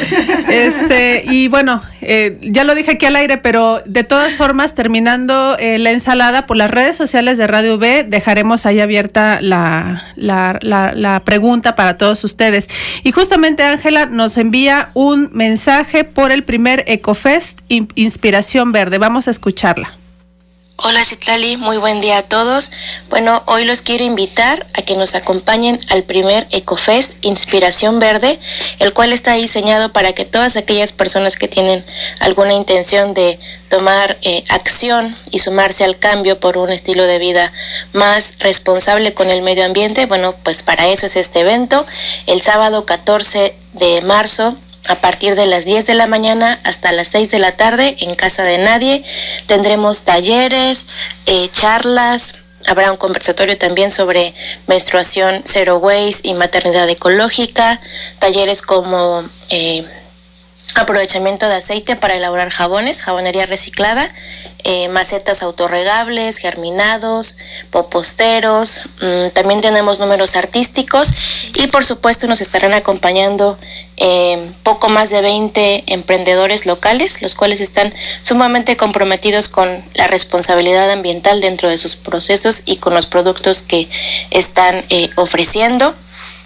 Este, y bueno, eh, ya lo dije aquí al aire, pero de todas formas, terminando eh, la ensalada, por las redes sociales de Radio V dejaremos ahí abierta la, la, la, la pregunta para todos ustedes. Y justamente Ángela nos envía un mensaje por el primer Eco Fest Inspiración Verde. Vamos a escucharla. Hola Citlali, muy buen día a todos. Bueno, hoy los quiero invitar a que nos acompañen al primer EcoFest Inspiración Verde, el cual está diseñado para que todas aquellas personas que tienen alguna intención de tomar eh, acción y sumarse al cambio por un estilo de vida más responsable con el medio ambiente, bueno, pues para eso es este evento, el sábado catorce de marzo, a partir de las diez de la mañana hasta las seis de la tarde en Casa de Nadie. Tendremos talleres, eh, charlas, habrá un conversatorio también sobre menstruación zero waste y maternidad ecológica, talleres como eh, aprovechamiento de aceite para elaborar jabones, jabonería reciclada, eh, macetas autorregables, germinados, poposteros, mmm, también tenemos números artísticos y por supuesto nos estarán acompañando eh, poco más de veinte emprendedores locales, los cuales están sumamente comprometidos con la responsabilidad ambiental dentro de sus procesos y con los productos que están eh, ofreciendo.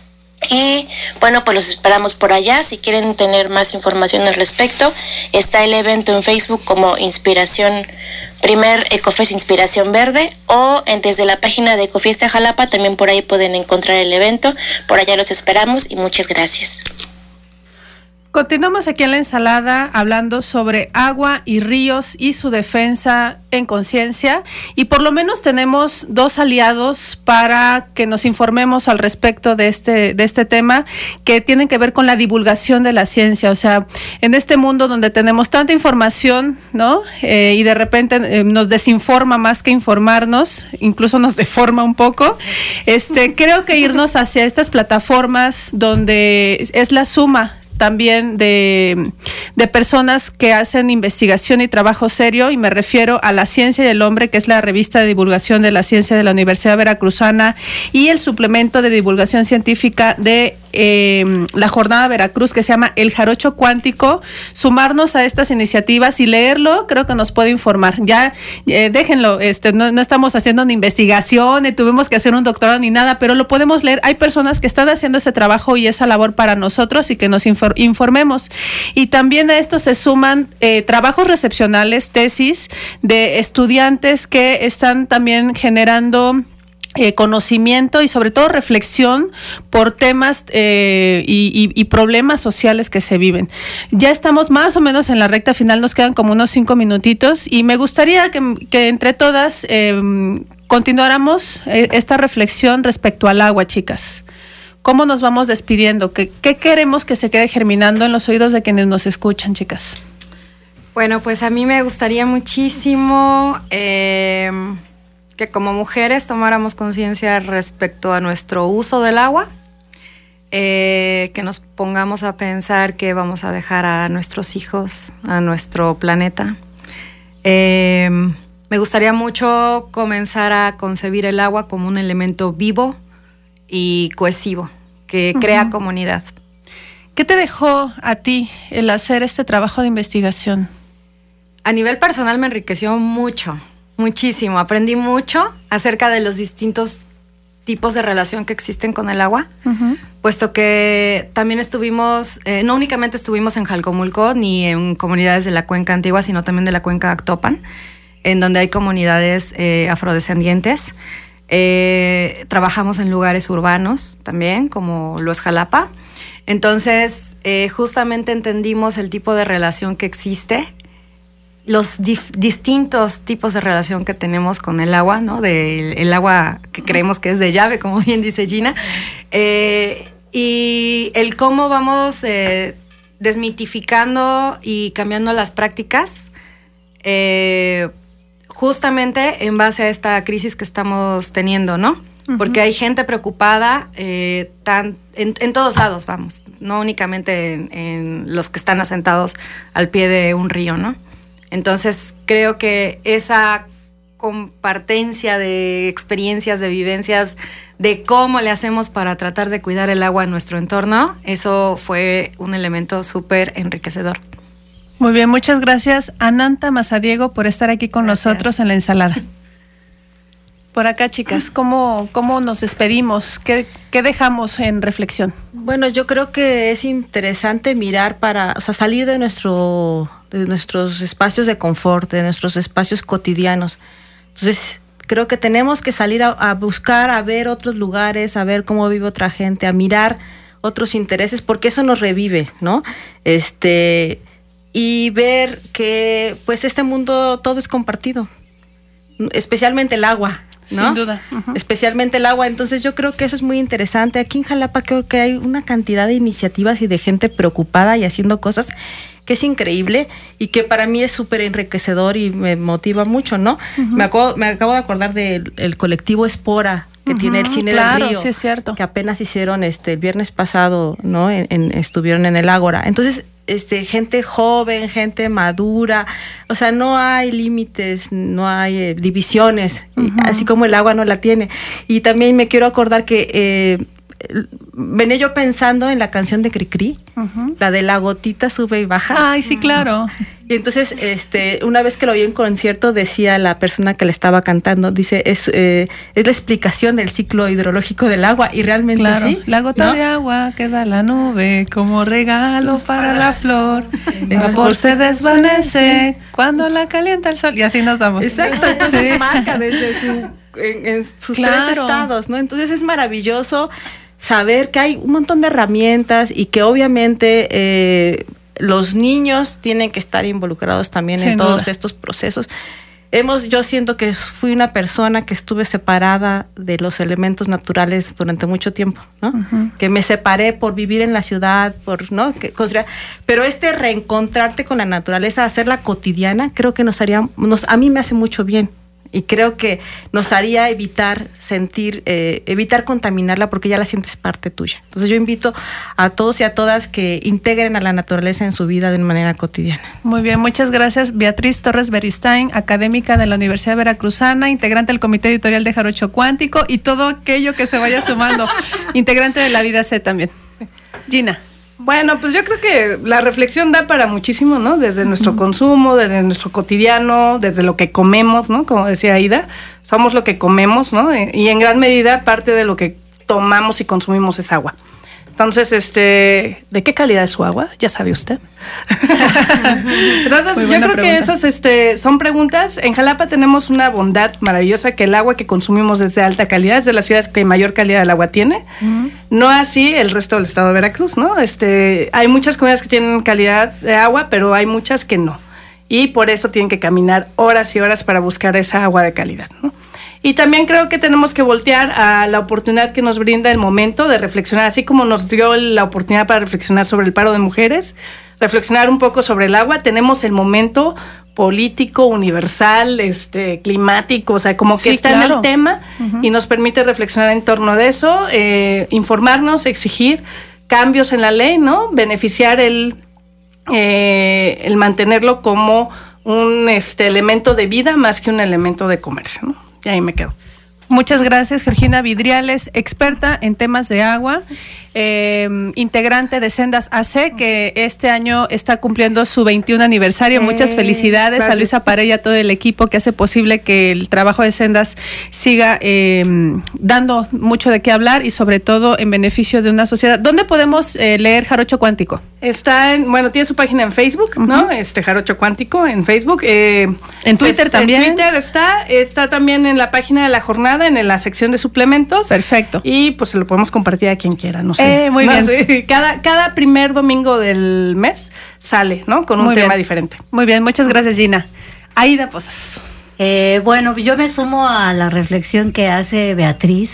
Y bueno, pues los esperamos por allá. Si quieren tener más información al respecto, está el evento en Facebook como Inspiración, primer Ecofest Inspiración Verde, o en, desde la página de Ecofiesta Jalapa también por ahí pueden encontrar el evento. Por allá los esperamos y muchas gracias. Continuamos aquí en la ensalada hablando sobre agua y ríos y su defensa en conciencia, y por lo menos tenemos dos aliados para que nos informemos al respecto de este, de este tema, que tienen que ver con la divulgación de la ciencia. O sea, en este mundo donde tenemos tanta información, ¿no? Eh, y de repente eh, nos desinforma más que informarnos, incluso nos deforma un poco. Este, creo que irnos hacia estas plataformas donde es la suma también de, de personas que hacen investigación y trabajo serio, y me refiero a La Ciencia y el Hombre, que es la revista de divulgación de la ciencia de la Universidad Veracruzana, y el suplemento de divulgación científica de eh, la Jornada Veracruz, que se llama El Jarocho Cuántico. Sumarnos a estas iniciativas y leerlo, creo que nos puede informar. Ya, eh, déjenlo, este, no, no estamos haciendo una investigación, ni tuvimos que hacer un doctorado ni nada, pero lo podemos leer. Hay personas que están haciendo ese trabajo y esa labor para nosotros, y que nos informen informemos. Y también a esto se suman eh, trabajos recepcionales, tesis de estudiantes que están también generando Eh, conocimiento y sobre todo reflexión por temas eh, y, y, y problemas sociales que se viven. Ya estamos más o menos en la recta final, nos quedan como unos cinco minutitos, y me gustaría que, que entre todas eh, continuáramos eh, esta reflexión respecto al agua, chicas. ¿Cómo nos vamos despidiendo? ¿Qué, qué queremos que se quede germinando en los oídos de quienes nos escuchan, chicas? Bueno, pues a mí me gustaría muchísimo eh, que como mujeres tomáramos conciencia respecto a nuestro uso del agua, eh, que nos pongamos a pensar que vamos a dejar a nuestros hijos, a nuestro planeta. Eh, me gustaría mucho comenzar a concebir el agua como un elemento vivo y cohesivo, que uh-huh. crea comunidad. ¿Qué te dejó a ti el hacer este trabajo de investigación? A nivel personal me enriqueció mucho, muchísimo. Aprendí mucho acerca de los distintos tipos de relación que existen con el agua, uh-huh. puesto que también estuvimos, eh, no únicamente estuvimos en Jalcomulco ni en comunidades de la cuenca antigua, sino también de la cuenca Actopan, en donde hay comunidades eh, afrodescendientes. Eh, trabajamos en lugares urbanos también, como lo es Jalapa. Entonces, eh, justamente entendimos el tipo de relación que existe, los dif- distintos tipos de relación que tenemos con el agua, ¿no? Del el agua que creemos que es de llave, como bien dice Gina, eh, y el cómo vamos eh, desmitificando y cambiando las prácticas, eh, justamente en base a esta crisis que estamos teniendo, ¿no? uh-huh. porque hay gente preocupada eh, tan, en, en todos lados, vamos, no únicamente en, en los que están asentados al pie de un río, ¿no? Entonces creo que esa compartencia de experiencias, de vivencias, de cómo le hacemos para tratar de cuidar el agua en nuestro entorno, eso fue un elemento súper enriquecedor. Muy bien, muchas gracias Ananta Mazadiego por estar aquí con gracias. nosotros en la ensalada. Por acá, chicas, ¿cómo, cómo nos despedimos? ¿Qué, ¿Qué dejamos en reflexión? Bueno, yo creo que es interesante mirar para, o sea, salir de nuestro, de nuestros espacios de confort, de nuestros espacios cotidianos. Entonces, creo que tenemos que salir a, a buscar, a ver otros lugares, a ver cómo vive otra gente, a mirar otros intereses, porque eso nos revive, ¿no? Este... y ver que pues este mundo todo es compartido, especialmente el agua, ¿no? Sin duda. Uh-huh. Especialmente el agua, entonces yo creo que eso es muy interesante. Aquí en Jalapa creo que hay una cantidad de iniciativas y de gente preocupada y haciendo cosas que es increíble y que para mí es súper enriquecedor y me motiva mucho, ¿no? Uh-huh. Me, acabo, me acabo de acordar del el colectivo Espora, que uh-huh, tiene el Cine claro, del Río, sí es cierto. que apenas hicieron este el viernes pasado, ¿no? En, en, estuvieron en el Ágora. Entonces, este, gente joven, gente madura, o sea, no hay límites, no hay eh, divisiones, uh-huh. así como el agua no la tiene. Y también me quiero acordar que eh, venía yo pensando en la canción de Cricri, uh-huh. la de la gotita sube y baja. Ay, sí, claro. Y entonces, este, una vez que lo oí en concierto, decía la persona que le estaba cantando, dice, es, eh, es la explicación del ciclo hidrológico del agua, y realmente claro, sí. La gota ¿no? de agua que da la nube como regalo para la flor, el vapor se desvanece cuando la calienta el sol, y así nos vamos. Exacto, entonces sí. marca desde su, en, en sus claro. tres estados, ¿no? Entonces es maravilloso saber que hay un montón de herramientas y que obviamente eh, los niños tienen que estar involucrados también Sin en todos duda. estos procesos. Hemos, yo siento que fui una persona que estuve separada de los elementos naturales durante mucho tiempo, ¿no? Uh-huh. Que me separé por vivir en la ciudad, por, ¿no? Que, pero este reencontrarte con la naturaleza, hacerla cotidiana, creo que nos haría, nos, a mí me hace mucho bien. Y creo que nos haría evitar sentir, eh, evitar contaminarla porque ya la sientes parte tuya. Entonces yo invito a todos y a todas que integren a la naturaleza en su vida de una manera cotidiana. Muy bien, muchas gracias. Beatriz Torres Beristain, académica de la Universidad Veracruzana, integrante del Comité Editorial de Jarocho Cuántico y todo aquello que se vaya sumando, integrante de La Vida C también. Gina. Bueno, pues yo creo que la reflexión da para muchísimo, ¿no? Desde nuestro uh-huh. consumo, desde nuestro cotidiano, desde lo que comemos, ¿no? Como decía Aida, somos lo que comemos, ¿no? Y en gran medida parte de lo que tomamos y consumimos es agua. Entonces, este, ¿de qué calidad es su agua? Ya sabe usted. Entonces, yo creo pregunta. que esas este, son preguntas. En Jalapa tenemos una bondad maravillosa, que el agua que consumimos es de alta calidad, es de las ciudades que mayor calidad del agua tiene. Uh-huh. No así el resto del estado de Veracruz, ¿no? Este, hay muchas comunidades que tienen calidad de agua, pero hay muchas que no. Y por eso tienen que caminar horas y horas para buscar esa agua de calidad, ¿no? Y también creo que tenemos que voltear a la oportunidad que nos brinda el momento de reflexionar, así como nos dio la oportunidad para reflexionar sobre el paro de mujeres, reflexionar un poco sobre el agua. Tenemos el momento político, universal, este, climático, o sea, como que sí, está claro. en el tema uh-huh. y nos permite reflexionar en torno de eso, eh, informarnos, exigir cambios en la ley, ¿no? Beneficiar el, eh, el mantenerlo como un este, elemento de vida más que un elemento de comercio, ¿no? Y ahí me quedo. Muchas gracias, Georgina Vidriales, experta en temas de agua, eh, integrante de Sendas A C, que este año está cumpliendo su veintiún aniversario. Eh, Muchas felicidades gracias. a Luisa Parella, a todo el equipo que hace posible que el trabajo de Sendas siga eh, dando mucho de qué hablar y sobre todo en beneficio de una sociedad. ¿Dónde podemos eh, leer Jarocho Cuántico? Está en, bueno, tiene su página en Facebook, uh-huh. ¿no? Este Jarocho Cuántico en Facebook. Eh, en Twitter es, también. En Twitter está, está también en la página de la jornada, en la sección de suplementos. Perfecto. Y pues se lo podemos compartir a quien quiera, no sé. Eh, muy no bien. Sé. Cada, cada primer domingo del mes sale, ¿no? Con un muy tema bien. diferente. Muy bien, muchas gracias, Gina. Aida Pozos. Eh, bueno, yo me sumo a la reflexión que hace Beatriz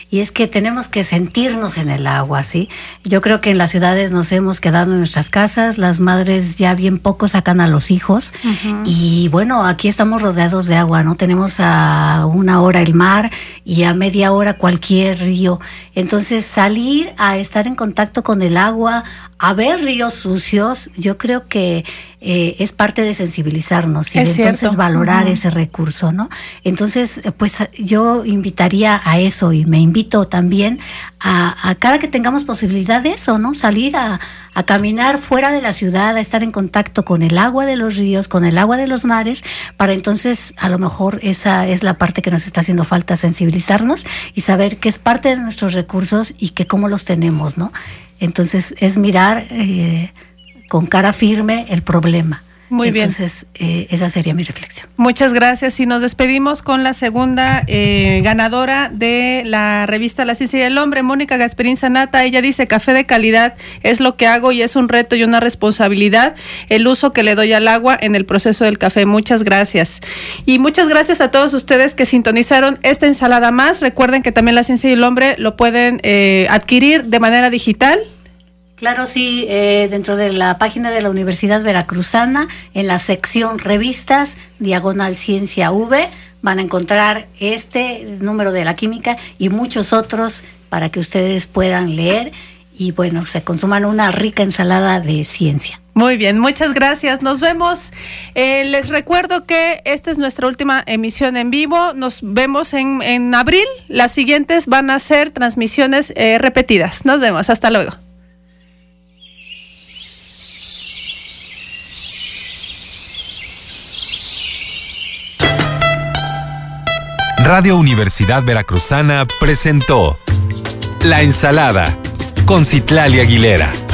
y es que tenemos que sentirnos en el agua, ¿sí? Yo creo que en las ciudades nos hemos quedado en nuestras casas, las madres ya bien poco sacan a los hijos, uh-huh. y bueno, aquí estamos rodeados de agua, ¿no? Tenemos a una hora el mar y a media hora cualquier río. Entonces, salir a estar en contacto con el agua, a ver ríos sucios, yo creo que eh, es parte de sensibilizarnos y de entonces valorar uh-huh. ese recurso, ¿no? Entonces, pues yo invitaría a eso y me invito también a, a cada que tengamos posibilidad de eso, ¿no? Salir a, a caminar fuera de la ciudad, a estar en contacto con el agua de los ríos, con el agua de los mares, para entonces a lo mejor esa es la parte que nos está haciendo falta, sensibilizarnos y saber que es parte de nuestros recursos y que cómo los tenemos, ¿no? Entonces es mirar eh, con cara firme el problema. Muy bien. Entonces, eh, esa sería mi reflexión. Muchas gracias y nos despedimos con la segunda eh, ganadora de la revista La Ciencia y el Hombre, Mónica Gasperín Sanata. Ella dice: café de calidad es lo que hago y es un reto y una responsabilidad el uso que le doy al agua en el proceso del café. Muchas gracias. Y muchas gracias a todos ustedes que sintonizaron esta ensalada más. Recuerden que también La Ciencia y el Hombre lo pueden eh, adquirir de manera digital. Claro, sí, eh, dentro de la página de la Universidad Veracruzana, en la sección revistas, diagonal Ciencia V, van a encontrar este número de la química y muchos otros para que ustedes puedan leer y, bueno, se consuman una rica ensalada de ciencia. Muy bien, muchas gracias. Nos vemos. Eh, les recuerdo que esta es nuestra última emisión en vivo. Nos vemos en, en abril. Las siguientes van a ser transmisiones eh, repetidas. Nos vemos. Hasta luego. Radio Universidad Veracruzana presentó La Ensalada con Citlali Aguilera.